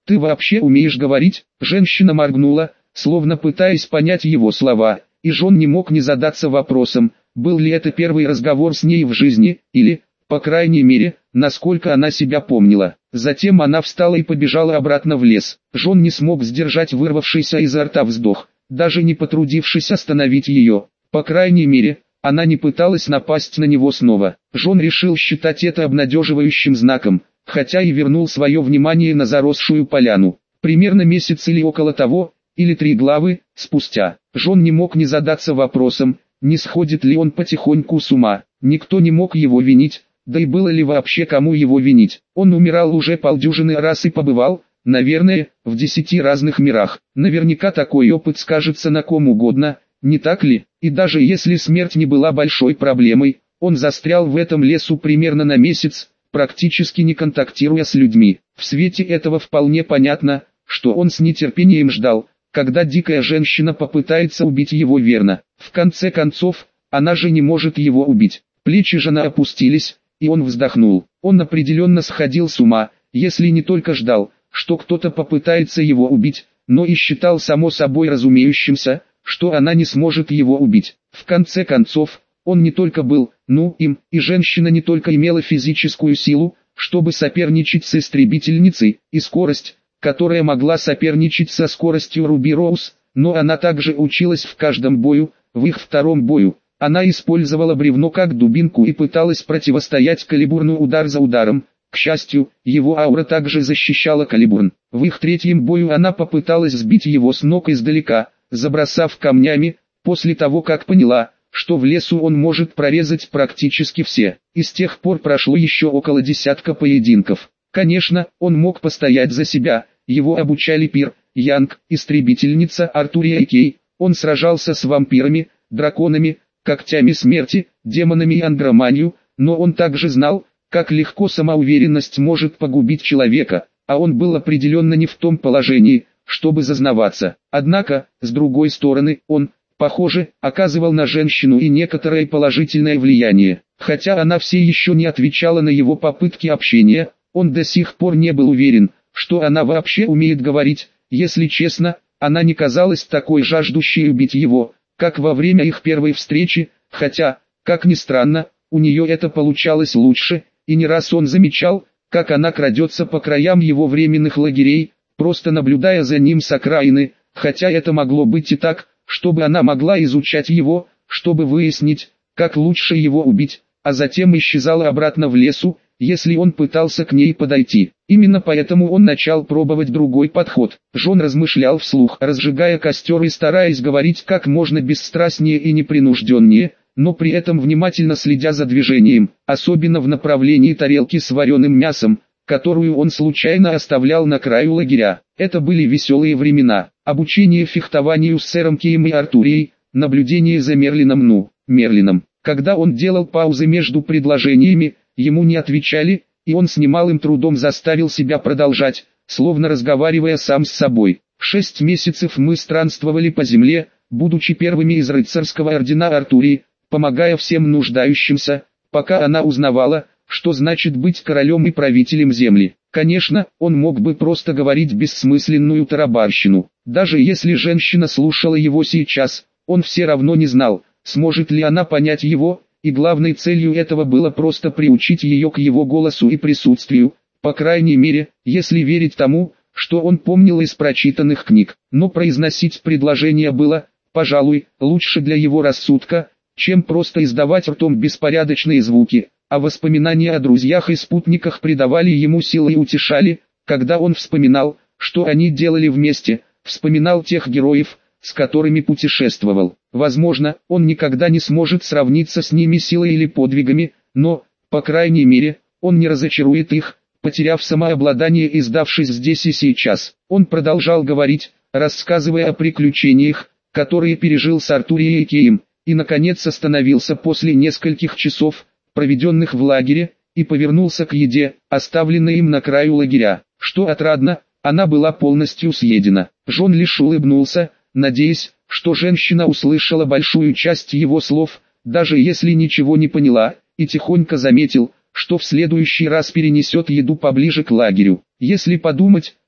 [SPEAKER 1] Ты вообще умеешь говорить? Женщина моргнула, словно пытаясь понять его слова, и Джон не мог не задаться вопросом, был ли это первый разговор с ней в жизни, или, по крайней мере, насколько она себя помнила. Затем она встала и побежала обратно в лес. Джон не смог сдержать вырвавшийся изо рта вздох, даже не потрудившись остановить ее. По крайней мере, она не пыталась напасть на него снова. Джон решил считать это обнадеживающим знаком, хотя и вернул свое внимание на заросшую поляну. Примерно месяц или около того, или три главы, спустя, Джон не мог не задаться вопросом, не сходит ли он потихоньку с ума. Никто не мог его винить, да и было ли вообще кому его винить. Он умирал уже полдюжины раз и побывал, наверное, в десяти разных мирах. Наверняка такой опыт скажется на ком угодно, не так ли? И даже если смерть не была большой проблемой, он застрял в этом лесу примерно на месяц, практически не контактируя с людьми. В свете этого вполне понятно, что он с нетерпением ждал, когда дикая женщина попытается убить его верно. В конце концов, она же не может его убить. Плечи жена опустились, и он вздохнул. Он определенно сходил с ума, если не только ждал, что кто-то попытается его убить, но и считал само собой разумеющимся, что она не сможет его убить. В конце концов, он не только был, ну, им, и женщина не только имела физическую силу, чтобы соперничать с истребительницей, и скорость, которая могла соперничать со скоростью Руби Роуз, но она также училась в каждом бою. В их втором бою она использовала бревно как дубинку и пыталась противостоять калибурну удар за ударом. К счастью, его аура также защищала калибурн. В их третьем бою она попыталась сбить его с ног издалека, забросав камнями, после того как поняла, что в лесу он может прорезать практически все. И с тех пор прошло еще около десятка поединков. Конечно, он мог постоять за себя, его обучали Пир, Янг, истребительница Артурия и Кей. Он сражался с вампирами, драконами, когтями смерти, демонами и ангроманию, но он также знал, как легко самоуверенность может погубить человека, а он был определенно не в том положении, чтобы зазнаваться. Однако, с другой стороны, он, похоже, оказывал на женщину и некоторое положительное влияние. Хотя она все еще не отвечала на его попытки общения, он до сих пор не был уверен, что она вообще умеет говорить. Если честно, она не казалась такой жаждущей убить его, как во время их первой встречи, хотя, как ни странно, у нее это получалось лучше, и не раз он замечал, как она крадется по краям его временных лагерей, просто наблюдая за ним с окраины, хотя это могло быть и так, чтобы она могла изучать его, чтобы выяснить, как лучше его убить, а затем исчезала обратно в лесу, если он пытался к ней подойти. Именно поэтому он начал пробовать другой подход. Джон размышлял вслух, разжигая костер и стараясь говорить как можно бесстрастнее и непринужденнее, но при этом внимательно следя за движением, особенно в направлении тарелки с вареным мясом, которую он случайно оставлял на краю лагеря. Это были веселые времена. Обучение фехтованию с сэром Кеем и Артурией, наблюдение за Мерлином ну, Мерлином. Когда он делал паузы между предложениями, ему не отвечали, и он с немалым трудом заставил себя продолжать, словно разговаривая сам с собой. Шесть месяцев мы странствовали по земле, будучи первыми из рыцарского ордена Артурии, помогая всем нуждающимся, пока она узнавала, что значит быть королем и правителем земли. Конечно, он мог бы просто говорить бессмысленную тарабарщину. Даже если женщина слушала его сейчас, он все равно не знал, сможет ли она понять его, и главной целью этого было просто приучить ее к его голосу и присутствию, по крайней мере, если верить тому, что он помнил из прочитанных книг. Но произносить предложение было, пожалуй, лучше для его рассудка, чем просто издавать ртом беспорядочные звуки, а воспоминания о друзьях и спутниках придавали ему силы и утешали, когда он вспоминал, что они делали вместе, вспоминал тех героев, с которыми путешествовал. Возможно, он никогда не сможет сравниться с ними силой или подвигами, но, по крайней мере, он не разочарует их, потеряв самообладание и сдавшись здесь и сейчас. Он продолжал говорить, рассказывая о приключениях, которые пережил с Артурией и Кеем, и наконец остановился после нескольких часов, проведенных в лагере, и повернулся к еде, оставленной им на краю лагеря. Что отрадно, она была полностью съедена. Джон лишь улыбнулся, надеясь, что женщина услышала большую часть его слов, даже если ничего не поняла, и тихонько заметил, что в следующий раз перенесет еду поближе к лагерю. Если подумать,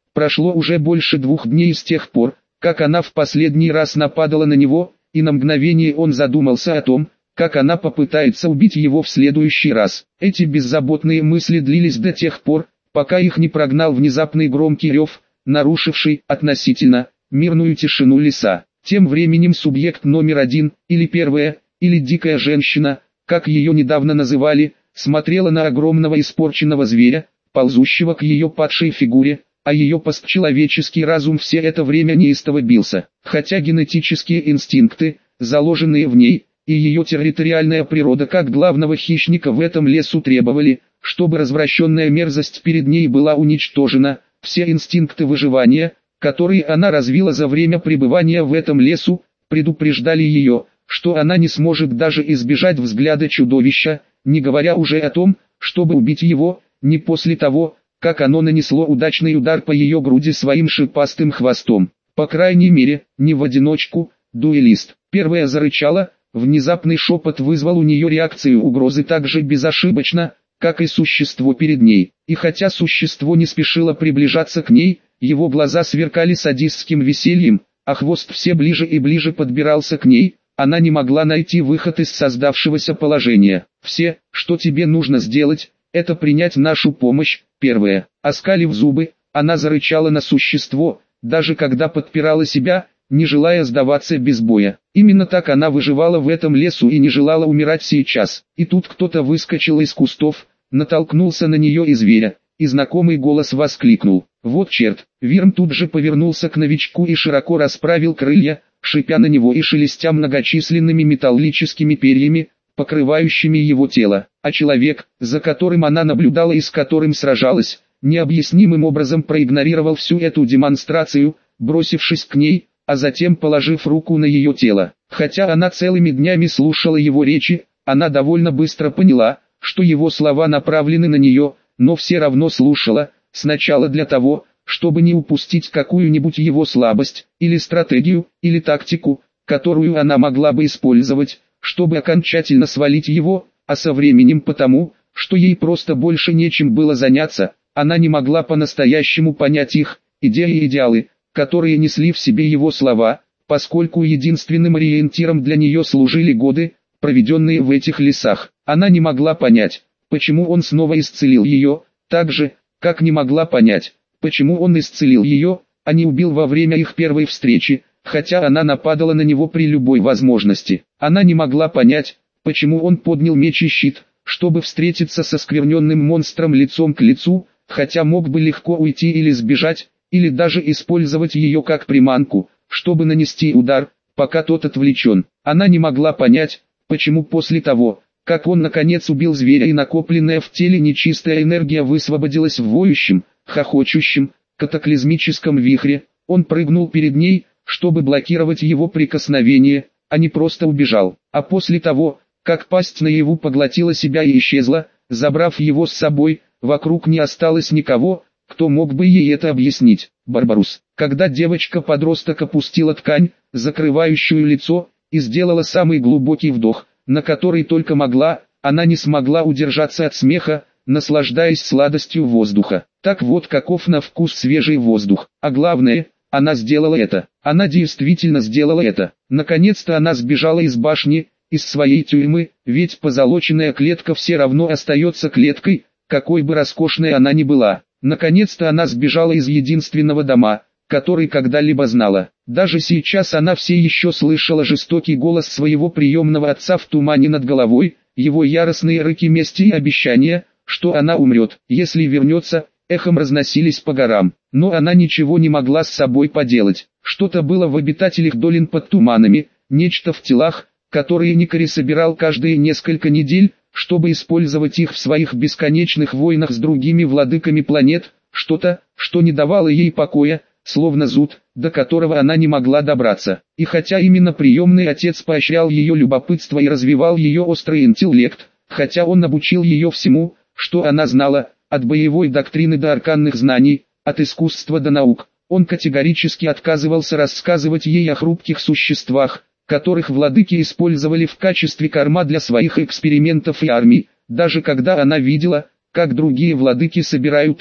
[SPEAKER 1] Прошло уже больше двух дней с тех пор, как она в последний раз нападала на него, и на мгновение он задумался о том, как она попытается убить его в следующий раз. Эти беззаботные мысли длились до тех пор, пока их не прогнал внезапный громкий рев, нарушивший, относительно, мирную тишину леса. Тем временем субъект номер один, или первая, или дикая женщина, как ее недавно называли, смотрела на огромного испорченного зверя, ползущего к ее падшей фигуре, а ее постчеловеческий разум все это время неистово бился. Хотя генетические инстинкты, заложенные в ней, и ее территориальная природа как главного хищника в этом лесу требовали, чтобы развращенная мерзость перед ней была уничтожена, все инстинкты выживания, которые она развила за время пребывания в этом лесу, предупреждали ее, что она не сможет даже избежать взгляда чудовища, не говоря уже о том, чтобы убить его, не после того, как оно нанесло удачный удар по ее груди своим шипастым хвостом. По крайней мере, не в одиночку, дуэлист. Первая зарычала, внезапный шепот вызвал у нее реакцию угрозы так же безошибочно, как и существо перед ней. И хотя существо не спешило приближаться к ней, его глаза сверкали садистским весельем, а хвост все ближе и ближе подбирался к ней, она не могла найти выход из создавшегося положения. «Все, что тебе нужно сделать, это принять нашу помощь». Первое. Оскалив зубы, она зарычала на существо, даже когда подпирала себя, не желая сдаваться без боя. Именно так она выживала в этом лесу и не желала умирать сейчас. И тут кто-то выскочил из кустов, натолкнулся на нее и зверя, и знакомый голос воскликнул: «Вот черт!». Вирм тут же повернулся к новичку и широко расправил крылья, шипя на него и шелестя многочисленными металлическими перьями, покрывающими его тело. А человек, за которым она наблюдала и с которым сражалась, необъяснимым образом проигнорировал всю эту демонстрацию, бросившись к ней, а затем положив руку на ее тело. Хотя она целыми днями слушала его речи, она довольно быстро поняла, что его слова направлены на нее, но все равно слушала, сначала для того, чтобы не упустить какую-нибудь его слабость, или стратегию, или тактику, которую она могла бы использовать, чтобы окончательно свалить его, а со временем потому, что ей просто больше нечем было заняться, она не могла по-настоящему понять их, идеи и идеалы, которые несли в себе его слова, поскольку единственным ориентиром для нее служили годы, проведенные в этих лесах. Она не могла понять, почему он снова исцелил ее, так же, как не могла понять, почему он исцелил ее, а не убил во время их первой встречи, хотя она нападала на него при любой возможности. Она не могла понять, почему он поднял меч и щит, чтобы встретиться со оскверненным монстром лицом к лицу, хотя мог бы легко уйти или сбежать, или даже использовать ее как приманку, чтобы нанести удар, пока тот отвлечен. Она не могла понять, почему после того, как он наконец убил зверя и накопленная в теле нечистая энергия высвободилась в воющем, хохочущем, катаклизмическом вихре, он прыгнул перед ней, чтобы блокировать его прикосновение, а не просто убежал. А после того, как пасть наяву поглотила себя и исчезла, забрав его с собой, вокруг не осталось никого, кто мог бы ей это объяснить. Барбарус. Когда девочка-подросток опустила ткань, закрывающую лицо, и сделала самый глубокий вдох, на который только могла, она не смогла удержаться от смеха, наслаждаясь сладостью воздуха. Так вот каков на вкус свежий воздух. А главное, она сделала это. Она действительно сделала это. Наконец-то она сбежала из башни, из своей тюрьмы, ведь позолоченная клетка все равно остается клеткой, какой бы роскошной она ни была. Наконец-то она сбежала из единственного дома, который когда-либо знала. Даже сейчас она все еще слышала жестокий голос своего приемного отца в тумане над головой, его яростные рыки мести и обещания, что она умрет, если вернется, эхом разносились по горам. Но она ничего не могла с собой поделать. Что-то было в обитателях долин под туманами, нечто в телах, которые Никари собирал каждые несколько недель, чтобы использовать их в своих бесконечных войнах с другими владыками планет, что-то, что не давало ей покоя, словно зуд, до которого она не могла добраться. И хотя именно приемный отец поощрял ее любопытство и развивал ее острый интеллект, хотя он обучил ее всему, что она знала, от боевой доктрины до арканных знаний, от искусства до наук, он категорически отказывался рассказывать ей о хрупких существах, которых владыки использовали в качестве корма для своих экспериментов и армий, даже когда она видела, как другие владыки собирают их,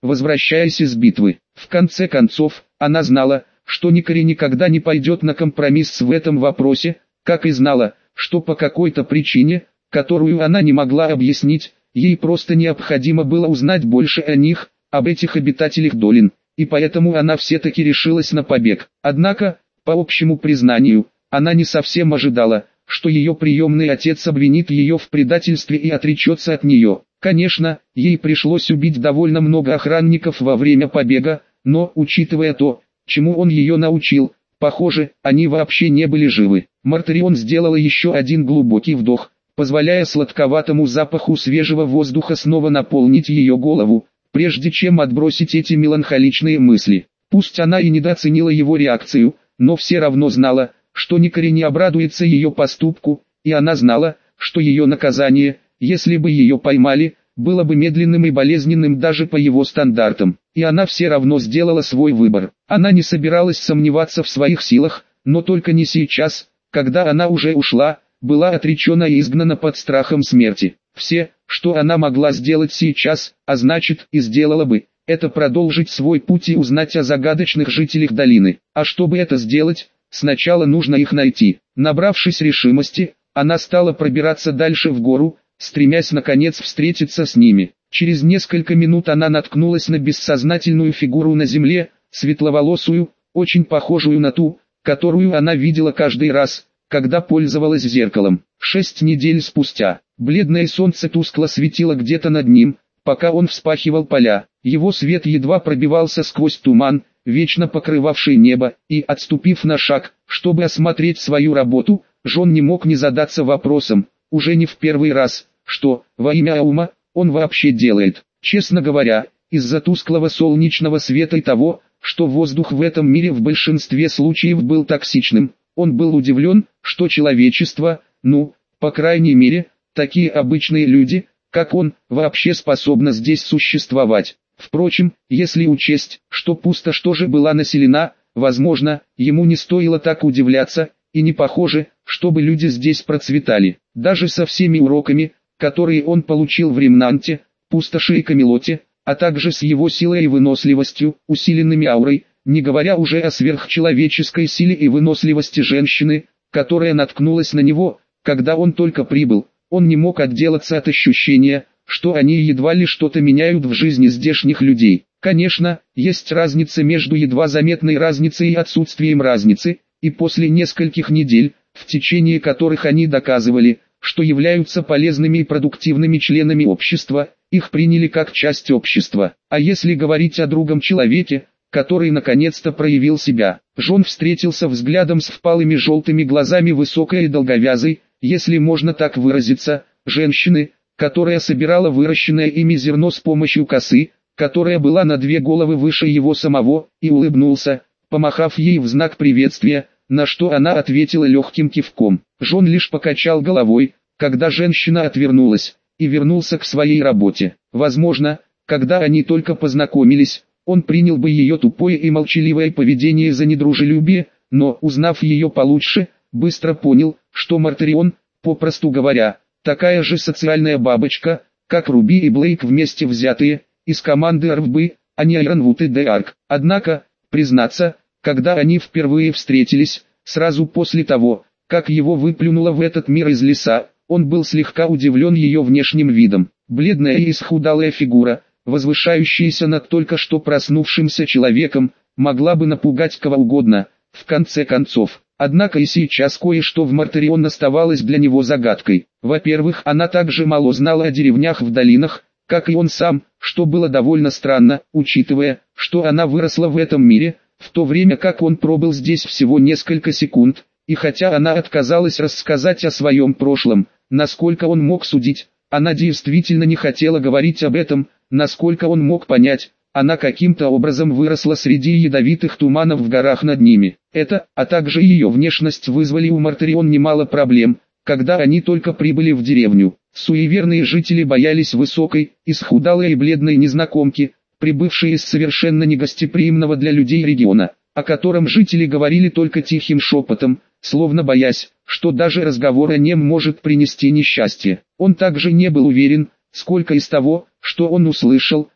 [SPEAKER 1] возвращаясь из битвы. В конце концов, она знала, что Никари никогда не пойдет на компромисс в этом вопросе, как и знала, что по какой-то причине, которую она не могла объяснить, ей просто необходимо было узнать больше о них, об этих обитателях долин, и поэтому она все-таки решилась на побег. Однако, по общему признанию, она не совсем ожидала, что ее приемный отец обвинит ее в предательстве и отречется от нее. Конечно, ей пришлось убить довольно много охранников во время побега, но, учитывая то, чему он ее научил, похоже, они вообще не были живы. Мартарион сделала еще один глубокий вдох, позволяя сладковатому запаху свежего воздуха снова наполнить ее голову, прежде чем отбросить эти меланхоличные мысли. Пусть она и недооценила его реакцию, но все равно знала, что Никари не обрадуется ее поступку, и она знала, что ее наказание, если бы ее поймали, было бы медленным и болезненным даже по его стандартам. И она все равно сделала свой выбор. Она не собиралась сомневаться в своих силах, но только не сейчас, когда она уже ушла, была отречена и изгнана под страхом смерти. Все, что она могла сделать сейчас, а значит и сделала бы, это продолжить свой путь и узнать о загадочных жителях долины. А чтобы это сделать, сначала нужно их найти. Набравшись решимости, она стала пробираться дальше в гору, стремясь наконец встретиться с ними. Через несколько минут она наткнулась на бессознательную фигуру на земле, светловолосую, очень похожую на ту, которую она видела каждый раз, когда пользовалась зеркалом. Шесть недель спустя, бледное солнце тускло светило где-то над ним, пока он вспахивал поля. Его свет едва пробивался сквозь туман, вечно покрывавший небо, и, отступив на шаг, чтобы осмотреть свою работу, Жон не мог не задаться вопросом, уже не в первый раз, что, во имя Аума, он вообще делает. Честно говоря, из-за тусклого солнечного света и того, что воздух в этом мире в большинстве случаев был токсичным, он был удивлен, что человечество, ну, по крайней мере, такие обычные люди, как он, вообще способно здесь существовать. Впрочем, если учесть, что пустошь тоже была населена, возможно, ему не стоило так удивляться, и не похоже, чтобы люди здесь процветали. Даже со всеми уроками, которые он получил в Ремнанте, Пустоши и Камелоте, а также с его силой и выносливостью, усиленными аурой, не говоря уже о сверхчеловеческой силе и выносливости женщины, которая наткнулась на него, когда он только прибыл, он не мог отделаться от ощущения, что они едва ли что-то меняют в жизни здешних людей. Конечно, есть разница между едва заметной разницей и отсутствием разницы, и после нескольких недель, в течение которых они доказывали, что являются полезными и продуктивными членами общества, их приняли как часть общества. А если говорить о другом человеке, который наконец-то проявил себя, Жон встретился взглядом с впалыми желтыми глазами высокой и долговязой, если можно так выразиться, женщины, которая собирала выращенное ими зерно с помощью косы, которая была на две головы выше его самого, и улыбнулся, помахав ей в знак приветствия, на что она ответила легким кивком. Жон лишь покачал головой, когда женщина отвернулась, и вернулся к своей работе. Возможно, когда они только познакомились, он принял бы ее тупое и молчаливое поведение за недружелюбие, но, узнав ее получше, быстро понял, что Мартарион, попросту говоря, такая же социальная бабочка, как Руби и Блейк вместе взятые, из команды эр эф би, а не Айронвуд и Деарк. Однако, признаться, когда они впервые встретились, сразу после того, как его выплюнуло в этот мир из леса, он был слегка удивлен ее внешним видом. Бледная и исхудалая фигура, возвышающаяся над только что проснувшимся человеком, могла бы напугать кого угодно, в конце концов. Однако и сейчас кое-что в Мартарион оставалось для него загадкой. Во-первых, она также мало знала о деревнях в долинах, как и он сам, что было довольно странно, учитывая, что она выросла в этом мире, в то время как он пробыл здесь всего несколько секунд, и хотя она отказалась рассказать о своем прошлом, насколько он мог судить, она действительно не хотела говорить об этом, насколько он мог понять, она каким-то образом выросла среди ядовитых туманов в горах над ними. Это, а также ее внешность вызвали у Мартарион немало проблем, когда они только прибыли в деревню. Суеверные жители боялись высокой, исхудалой и бледной незнакомки, прибывшей из совершенно негостеприимного для людей региона, о котором жители говорили только тихим шепотом, словно боясь, что даже разговор о нем может принести несчастье. Он также не был уверен, сколько из того, что он услышал,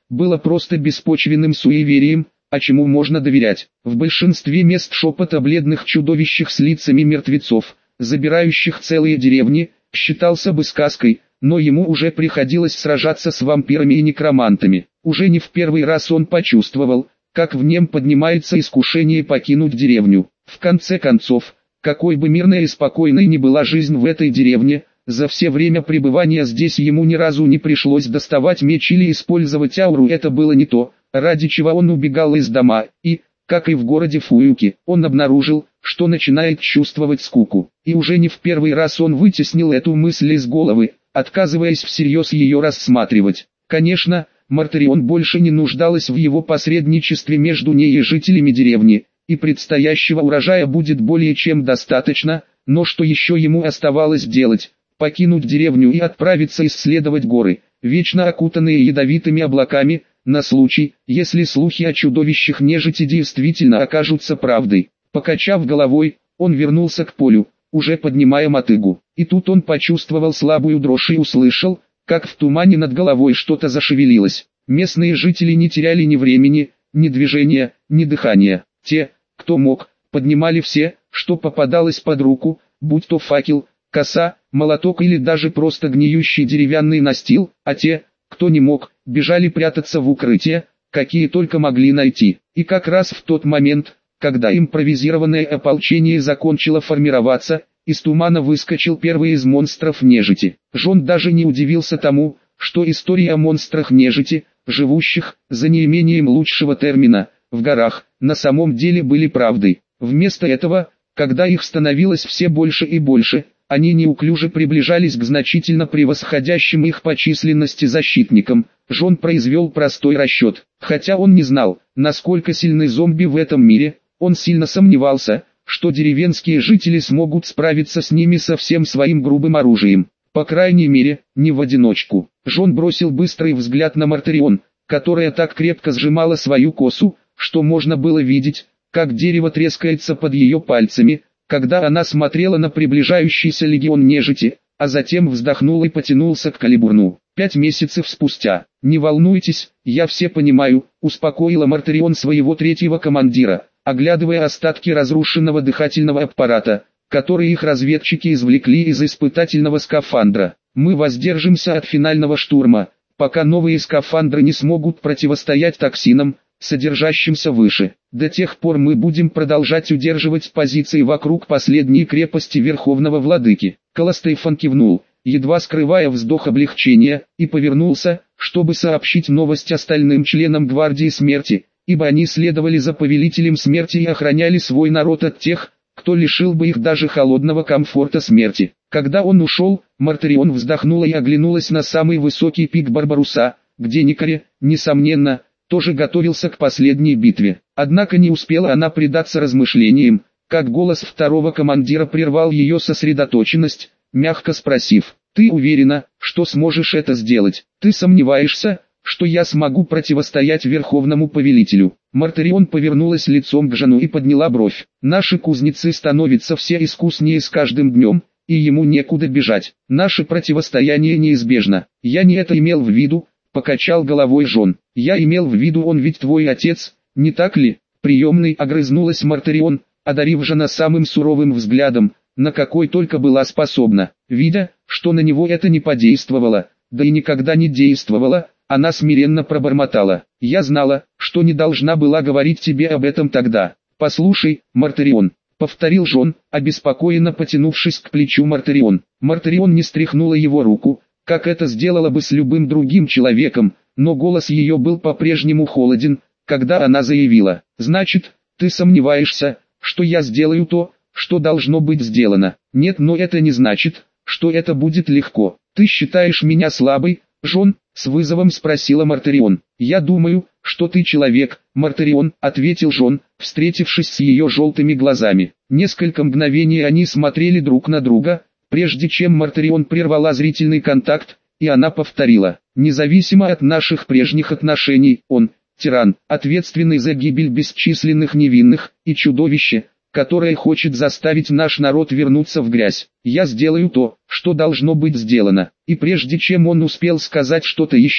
[SPEAKER 1] было просто беспочвенным суеверием, а чему можно доверять. В большинстве мест шепот о бледных чудовищах с лицами мертвецов, забирающих целые деревни, считался бы сказкой, но ему уже приходилось сражаться с вампирами и некромантами. Уже не в первый раз он почувствовал, как в нем поднимается искушение покинуть деревню. В конце концов, какой бы мирной и спокойной ни была жизнь в этой деревне, за все время пребывания здесь ему ни разу не пришлось доставать меч или использовать ауру. Это было не то, ради чего он убегал из дома, и, как и в городе Фуюки, он обнаружил, что начинает чувствовать скуку. И уже не в первый раз он вытеснил эту мысль из головы, отказываясь всерьез ее рассматривать. Конечно, Мартарион больше не нуждалась в его посредничестве между ней и жителями деревни, и предстоящего урожая будет более чем достаточно, но что еще ему оставалось делать? Покинуть деревню и отправиться исследовать горы, вечно окутанные ядовитыми облаками, на случай, если слухи о чудовищах нежити действительно окажутся правдой. Покачав головой, он вернулся к полю, уже поднимая мотыгу. И тут он почувствовал слабую дрожь и услышал, как в тумане над головой что-то зашевелилось. Местные жители не теряли ни времени, ни движения, ни дыхания. Те, кто мог, поднимали все, что попадалось под руку, будь то факел, коса, молоток или даже просто гниющий деревянный настил, а те, кто не мог, бежали прятаться в укрытия, какие только могли найти. И как раз в тот момент, когда импровизированное ополчение закончило формироваться, из тумана выскочил первый из монстров нежити. Жон даже не удивился тому, что истории о монстрах нежити, живущих, за неимением лучшего термина, в горах, на самом деле были правдой. Вместо этого, когда их становилось все больше и больше, они неуклюже приближались к значительно превосходящим их по численности защитникам. Жон произвел простой расчет. Хотя он не знал, насколько сильны зомби в этом мире, он сильно сомневался, что деревенские жители смогут справиться с ними со всем своим грубым оружием. По крайней мере, не в одиночку. Жон бросил быстрый взгляд на Мартарион, которая так крепко сжимала свою косу, что можно было видеть, как дерево трескается под ее пальцами, когда она смотрела на приближающийся легион нежити, а затем вздохнул и потянулся к калибурну. Пять месяцев спустя. «Не волнуйтесь, я все понимаю», — успокоила Мартарион своего третьего командира, оглядывая остатки разрушенного дыхательного аппарата, который их разведчики извлекли из испытательного скафандра. «Мы воздержимся от финального штурма, пока новые скафандры не смогут противостоять токсинам, содержащимся выше. До тех пор мы будем продолжать удерживать позиции вокруг последней крепости Верховного Владыки». Колостейфан кивнул, едва скрывая вздох облегчения, и повернулся, чтобы сообщить новость остальным членам Гвардии Смерти, ибо они следовали за Повелителем Смерти и охраняли свой народ от тех, кто лишил бы их даже холодного комфорта смерти. Когда он ушел, Мартарион вздохнула и оглянулась на самый высокий пик Барбаруса, где Никаре, несомненно, тоже готовился к последней битве. Однако не успела она предаться размышлениям, как голос второго командира прервал ее сосредоточенность, мягко спросив: «Ты уверена, что сможешь это сделать? Ты сомневаешься, что я смогу противостоять Верховному Повелителю?» Мартарион повернулась лицом к Жану и подняла бровь. «Наши кузнецы становятся все искуснее с каждым днем, и ему некуда бежать. Наше противостояние неизбежно. Я не это имел в виду», — покачал головой Жон. «Я имел в виду, он ведь твой отец, не так ли?» Приемный, огрызнулась Мартарион, одарив Жана самым суровым взглядом, на какой только была способна. Видя, что на него это не подействовало, да и никогда не действовало, она смиренно пробормотала: «Я знала, что не должна была говорить тебе об этом тогда». «Послушай, Мартарион», — повторил Жон, обеспокоенно потянувшись к плечу Мартарион. Мартарион не стряхнула его руку, как это сделала бы с любым другим человеком, но голос ее был по-прежнему холоден, когда она заявила: «Значит, ты сомневаешься, что я сделаю то, что должно быть сделано?» «Нет, но это не значит, что это будет легко. Ты считаешь меня слабой, Жон?» — с вызовом спросила Мартарион. «Я думаю, что ты человек, Мартарион», — ответил Жон, встретившись с ее желтыми глазами. Несколько мгновений они смотрели друг на друга, прежде чем Мартарион прервала зрительный контакт, и она повторила: «Независимо от наших прежних отношений, он — тиран, ответственный за гибель бесчисленных невинных, и чудовище, которое хочет заставить наш народ вернуться в грязь. Я сделаю то, что должно быть сделано». И прежде чем он успел сказать что-то еще,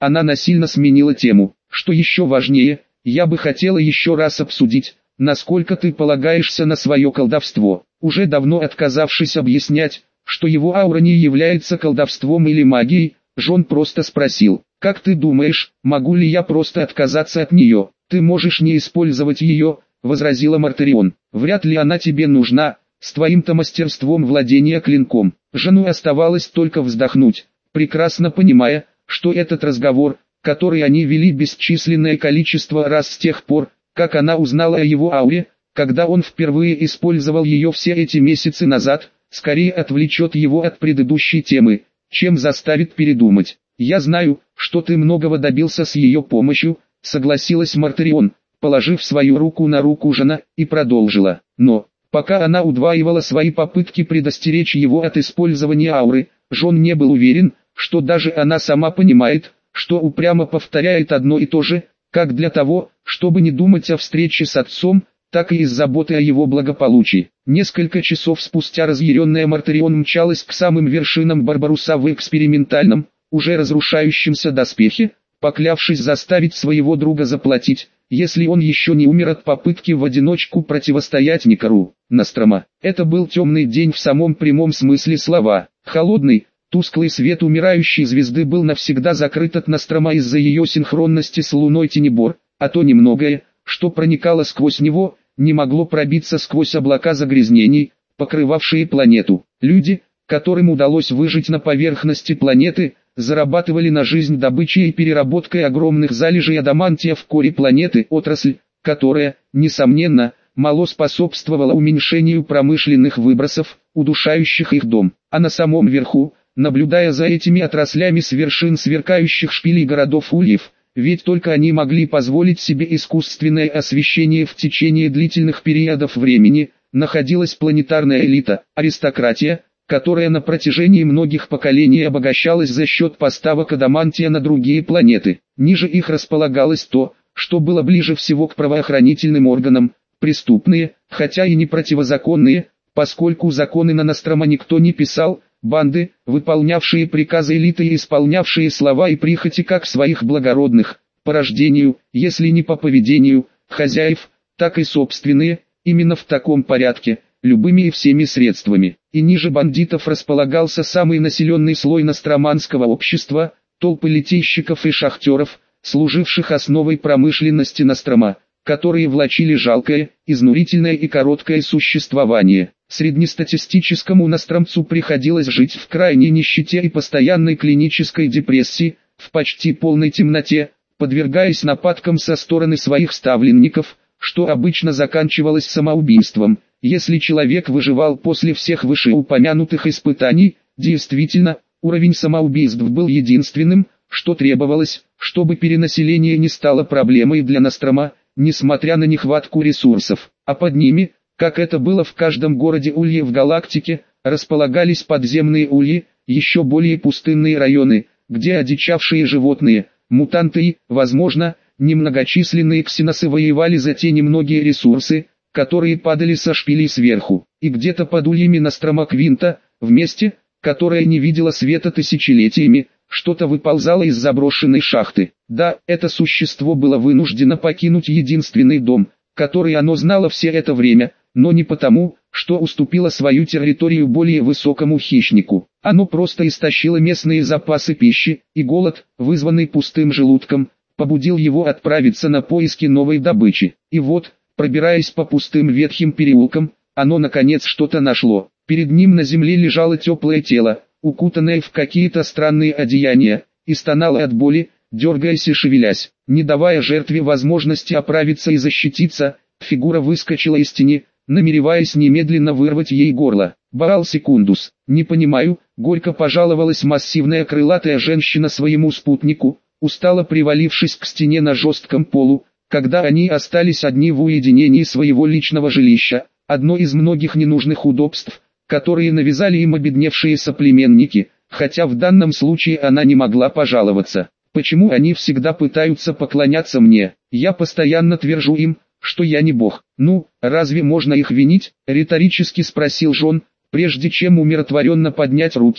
[SPEAKER 1] Она насильно сменила тему. Что еще важнее, я бы хотела еще раз обсудить, насколько ты полагаешься на свое колдовство. Уже давно отказавшись объяснять, что его аура не является колдовством или магией, Джон просто спросил: «Как ты думаешь, могу ли я просто отказаться от нее?» «Ты можешь не использовать ее», — возразила Мартарион. «Вряд ли она тебе нужна, с твоим-то мастерством владения клинком». Жену оставалось только вздохнуть, прекрасно понимая, что этот разговор, который они вели бесчисленное количество раз с тех пор, как она узнала о его ауре, когда он впервые использовал ее все эти месяцы назад, скорее отвлечет его от предыдущей темы, чем заставит передумать. «Я знаю, что ты многого добился с ее помощью», — согласилась Мартарион, положив свою руку на руку Жана, и продолжила. «Но, пока она удваивала свои попытки предостеречь его от использования ауры, Джон не был уверен, что даже она сама понимает, что упрямо повторяет одно и то же, как для того, чтобы не думать о встрече с отцом, так и из заботы о его благополучии». Несколько часов спустя разъяренная Мартарион мчалась к самым вершинам Барбаруса в экспериментальном, уже разрушающемся доспехе, поклявшись заставить своего друга заплатить, если он еще не умер от попытки в одиночку противостоять Никору Нострома. Это был темный день в самом прямом смысле слова. Холодный, тусклый свет умирающей звезды был навсегда закрыт от Нострома из-за ее синхронности с луной Тенебор, а то немногое, что проникало сквозь него, не могло пробиться сквозь облака загрязнений, покрывавшие планету. Люди, которым удалось выжить на поверхности планеты, зарабатывали на жизнь добычей и переработкой огромных залежей адамантия в коре планеты, отрасль, которая, несомненно, мало способствовала уменьшению промышленных выбросов, удушающих их дом. А на самом верху, наблюдая за этими отраслями с вершин сверкающих шпилей городов ульев, ведь только они могли позволить себе искусственное освещение в течение длительных периодов времени, находилась планетарная элита, аристократия, которая на протяжении многих поколений обогащалась за счет поставок адамантия на другие планеты. Ниже их располагалось то, что было ближе всего к правоохранительным органам, преступные, хотя и не противозаконные, поскольку законы на Нострома никто не писал, банды, выполнявшие приказы элиты и исполнявшие слова и прихоти как своих благородных, по рождению, если не по поведению, хозяев, так и собственные, именно в таком порядке, любыми и всеми средствами. И ниже бандитов располагался самый населенный слой ностроманского общества, толпы литейщиков и шахтеров, служивших основой промышленности Нострома, которые влачили жалкое, изнурительное и короткое существование. Среднестатистическому ностромцу приходилось жить в крайней нищете и постоянной клинической депрессии, в почти полной темноте, подвергаясь нападкам со стороны своих ставленников, что обычно заканчивалось самоубийством. Если человек выживал после всех вышеупомянутых испытаний, действительно, уровень самоубийств был единственным, что требовалось, чтобы перенаселение не стало проблемой для Нострома, несмотря на нехватку ресурсов. А под ними, как это было в каждом городе улье в галактике, располагались подземные ульи, еще более пустынные районы, где одичавшие животные, мутанты и, возможно, немногочисленные ксеносы воевали за те немногие ресурсы, которые падали со шпилей сверху. И где-то под ульями Нострома Квинта, в месте, которое не видело света тысячелетиями, что-то выползало из заброшенной шахты. Да, это существо было вынуждено покинуть единственный дом, который оно знало все это время, но не потому, что уступило свою территорию более высокому хищнику. Оно просто истощило местные запасы пищи, и голод, вызванный пустым желудком, побудил его отправиться на поиски новой добычи. И вот, пробираясь по пустым ветхим переулкам, оно наконец что-то нашло. Перед ним на земле лежало теплое тело, укутанное в какие-то странные одеяния, и стонало от боли, дергаясь и шевелясь. Не давая жертве возможности оправиться и защититься, фигура выскочила из тени, намереваясь немедленно вырвать ей горло. «Баал Секундус, не понимаю», — горько пожаловалась массивная крылатая женщина своему спутнику, устало привалившись к стене на жестком полу, когда они остались одни в уединении своего личного жилища, одно из многих ненужных удобств, которые навязали им обедневшие соплеменники, хотя в данном случае она не могла пожаловаться. Почему они всегда пытаются поклоняться мне? Я постоянно твержу им, что я не бог. Ну, разве можно их винить? Риторически спросил Джон, прежде чем умиротворенно поднять руки,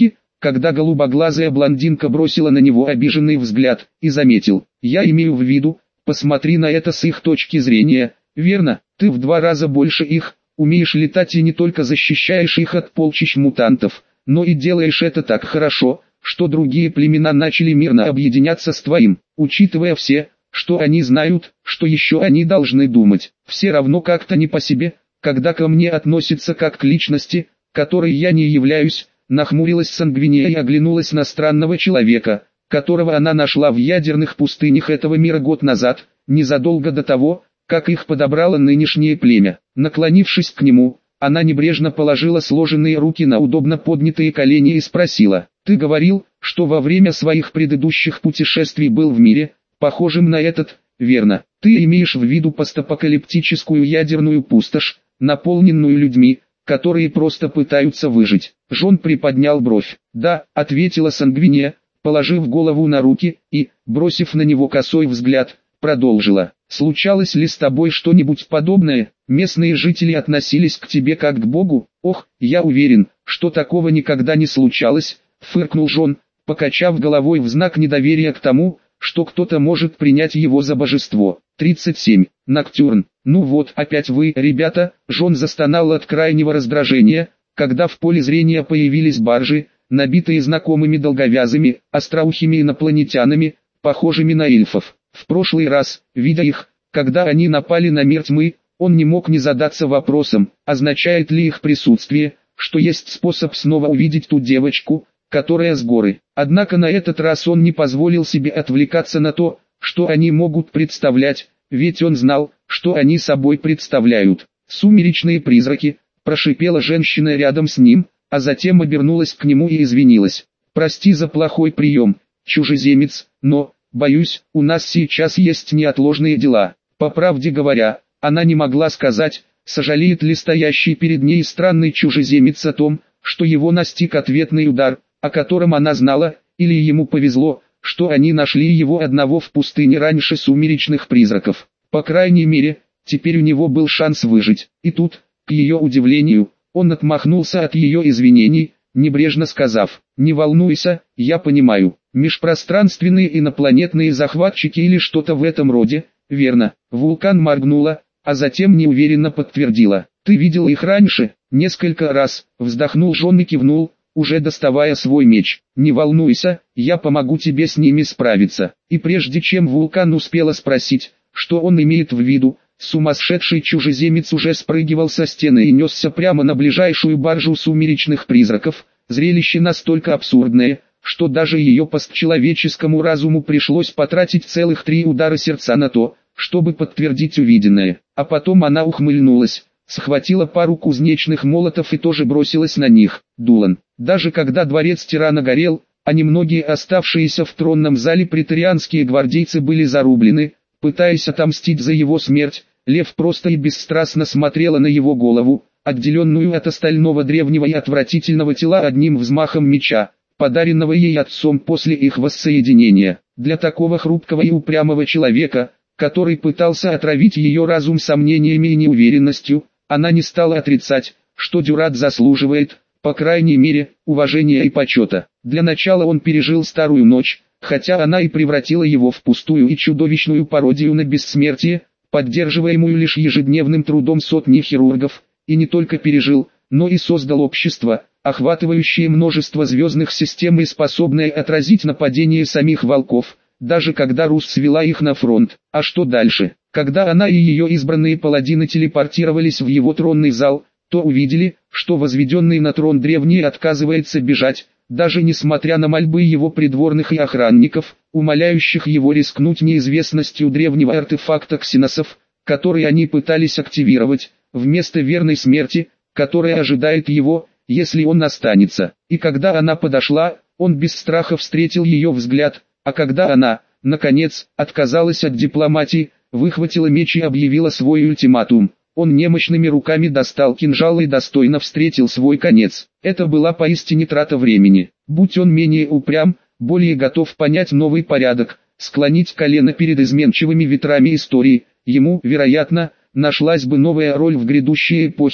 [SPEAKER 1] когда голубоглазая блондинка бросила на него обиженный взгляд, и заметил: «Я имею в виду, посмотри на это с их точки зрения, верно, ты в два раза больше их, умеешь летать и не только защищаешь их от полчищ мутантов, но и делаешь это так хорошо, что другие племена начали мирно объединяться с твоим, учитывая все, что они знают, что еще они должны думать, все равно как-то не по себе, когда ко мне относятся как к личности, которой я не являюсь». Нахмурилась Сангвиния и оглянулась на странного человека, которого она нашла в ядерных пустынях этого мира год назад, незадолго до того, как их подобрало нынешнее племя. Наклонившись к нему, она небрежно положила сложенные руки на удобно поднятые колени и спросила: «Ты говорил, что во время своих предыдущих путешествий был в мире, похожим на этот, верно? Ты имеешь в виду постапокалиптическую ядерную пустошь, наполненную людьми, которые просто пытаются выжить?» Жон приподнял бровь. «Да», — ответила Сангвиния, положив голову на руки, и, бросив на него косой взгляд, продолжила: «Случалось ли с тобой что-нибудь подобное? Местные жители относились к тебе как к богу?» «Ох, я уверен, что такого никогда не случалось», — фыркнул Жон, покачав головой в знак недоверия к тому, что кто-то может принять его за божество. тридцать семь. Ноктюрн. «Ну вот, опять вы, ребята», — Жон застонал от крайнего раздражения, когда в поле зрения появились баржи, набитые знакомыми долговязыми, остроухими инопланетянами, похожими на эльфов. В прошлый раз, видя их, когда они напали на мир тьмы, он не мог не задаться вопросом, означает ли их присутствие, что есть способ снова увидеть ту девочку, которая с горы. Однако на этот раз он не позволил себе отвлекаться на то, что они могут представлять, ведь он знал, что они собой представляют. «Сумеречные призраки», — прошипела женщина рядом с ним, а затем обернулась к нему и извинилась. «Прости за плохой прием, чужеземец, но, боюсь, у нас сейчас есть неотложные дела». По правде говоря, она не могла сказать, сожалеет ли стоящий перед ней странный чужеземец о том, что его настиг ответный удар, о котором она знала, или ему повезло, что они нашли его одного в пустыне раньше сумеречных призраков. По крайней мере, теперь у него был шанс выжить. И тут, к ее удивлению, он отмахнулся от ее извинений, небрежно сказав: «Не волнуйся, я понимаю, межпространственные инопланетные захватчики или что-то в этом роде, верно?» Вулкан моргнула, а затем неуверенно подтвердила: «Ты видел их раньше?» «Несколько раз», вздохнул Жон и кивнул, уже доставая свой меч. «Не волнуйся, я помогу тебе с ними справиться». И прежде чем Вулкан успела спросить, что он имеет в виду, сумасшедший чужеземец уже спрыгивал со стены и несся прямо на ближайшую баржу сумеречных призраков. Зрелище настолько абсурдное, что даже ее постчеловеческому разуму пришлось потратить целых три удара сердца на то, чтобы подтвердить увиденное. А потом она ухмыльнулась, схватила пару кузнечных молотов и тоже бросилась на них. Дулан. Даже когда дворец тирана горел, а немногие оставшиеся в тронном зале претарианские гвардейцы были зарублены, пытаясь отомстить за его смерть, Лев просто и бесстрастно смотрела на его голову, отделенную от остального древнего и отвратительного тела одним взмахом меча, подаренного ей отцом после их воссоединения. Для такого хрупкого и упрямого человека, который пытался отравить ее разум сомнениями и неуверенностью, она не стала отрицать, что Дюрат заслуживает, по крайней мере, уважения и почета. Для начала он пережил старую ночь, хотя она и превратила его в пустую и чудовищную пародию на бессмертие, поддерживаемую лишь ежедневным трудом сотни хирургов, и не только пережил, но и создал общество, охватывающее множество звездных систем и способное отразить нападение самих волков, даже когда Рус свела их на фронт. А что дальше? Когда она и ее избранные паладины телепортировались в его тронный зал, то увидели, что возведенный на трон древний отказывается бежать, даже несмотря на мольбы его придворных и охранников, умоляющих его рискнуть неизвестностью древнего артефакта ксеносов, который они пытались активировать, вместо верной смерти, которая ожидает его, если он останется. И когда она подошла, он без страха встретил ее взгляд, а когда она, наконец, отказалась от дипломатии, выхватила меч и объявила свой ультиматум, он немощными руками достал кинжал и достойно встретил свой конец. Это была поистине трата времени. Будь он менее упрям, более готов понять новый порядок, склонить колено перед изменчивыми ветрами истории, ему, вероятно, нашлась бы новая роль в грядущей эпохе,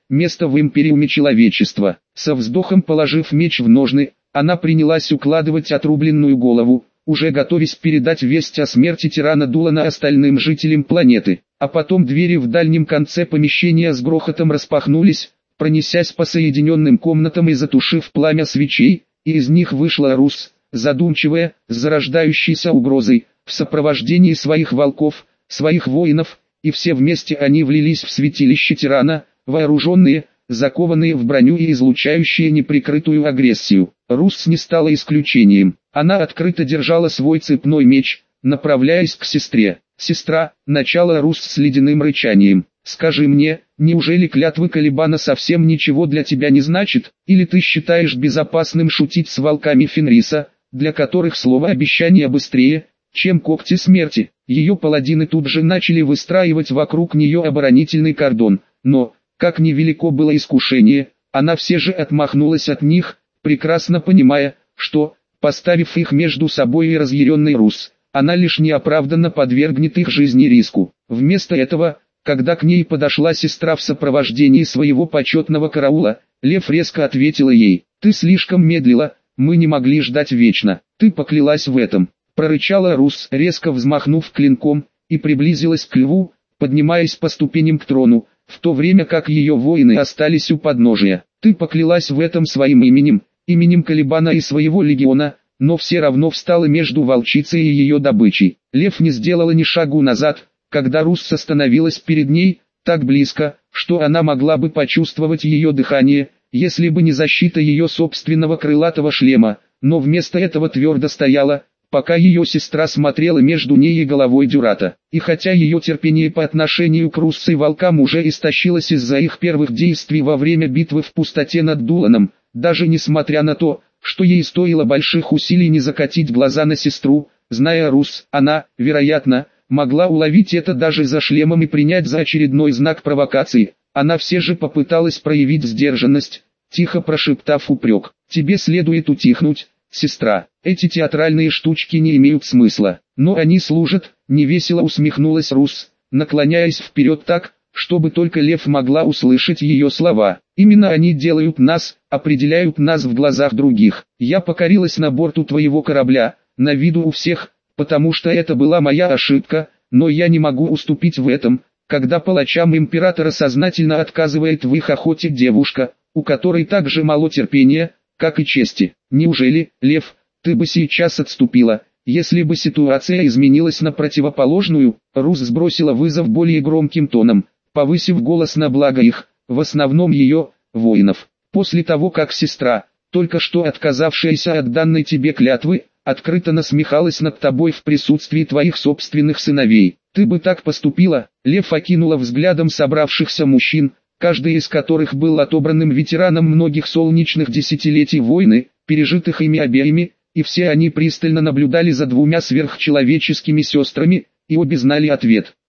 [SPEAKER 1] место в империуме человечества. Со вздохом положив меч в ножны, она принялась укладывать отрубленную голову, уже готовясь передать весть о смерти тирана Дулана остальным жителям планеты. А потом двери в дальнем конце помещения с грохотом распахнулись, пронесясь по соединенным комнатам и затушив пламя свечей, и из них вышла Рус, задумчивая, с зарождающейся угрозой, в сопровождении своих волков, своих воинов, и все вместе они влились в святилище тирана, вооруженные, закованные в броню и излучающие неприкрытую агрессию. Рус не стала исключением. Она открыто держала свой цепной меч, направляясь к сестре. «Сестра», — начала Рус с ледяным рычанием, — «скажи мне, неужели клятвы Калибана совсем ничего для тебя не значит, или ты считаешь безопасным шутить с волками Фенриса, для которых слово обещания быстрее, чем когти смерти?» Ее паладины тут же начали выстраивать вокруг нее оборонительный кордон, но, как невелико было искушение, она все же отмахнулась от них, прекрасно понимая, что, поставив их между собой и разъяренный Рус, она лишь неоправданно подвергнет их жизни риску. Вместо этого, когда к ней подошла сестра в сопровождении своего почетного караула, Лев резко ответила ей: «Ты слишком медлила, мы не могли ждать вечно, ты поклялась в этом», — прорычала Рус, резко взмахнув клинком, и приблизилась к Льву, поднимаясь по ступеням к трону, в то время как ее воины остались у подножия. «Ты поклялась в этом своим именем, именем Калибана и своего легиона, но все равно встала между волчицей и ее добычей». Лев не сделала ни шагу назад, когда Рус остановилась перед ней, так близко, что она могла бы почувствовать ее дыхание, если бы не защита ее собственного крылатого шлема, но вместо этого твердо стояла, пока ее сестра смотрела между ней и головой Дюрата. И хотя ее терпение по отношению к Рус и волкам уже истощилось из-за их первых действий во время битвы в пустоте над Дуланом, даже несмотря на то, что ей стоило больших усилий не закатить глаза на сестру, зная Рус, она, вероятно, могла уловить это даже за шлемом и принять за очередной знак провокации, она все же попыталась проявить сдержанность, тихо прошептав упрек: «Тебе следует утихнуть, сестра, эти театральные штучки не имеют смысла, но они служат», — невесело усмехнулась Рус, наклоняясь вперед так, чтобы только Лев могла услышать ее слова. «Именно они делают нас, определяют нас в глазах других. Я покорилась на борту твоего корабля, на виду у всех, потому что это была моя ошибка, но я не могу уступить в этом, когда палачам императора сознательно отказывает в их охоте девушка, у которой так же мало терпения, как и чести. Неужели, Лев, ты бы сейчас отступила, если бы ситуация изменилась на противоположную?» Рус сбросила вызов более громким тоном, повысив голос на благо их, в основном ее, воинов. «После того, как сестра, только что отказавшаяся от данной тебе клятвы, открыто насмехалась над тобой в присутствии твоих собственных сыновей, ты бы так поступила?» Лев окинула взглядом собравшихся мужчин, каждый из которых был отобранным ветераном многих солнечных десятилетий войны, пережитых ими обеими, и все они пристально наблюдали за двумя сверхчеловеческими сестрами, и обе знали ответ.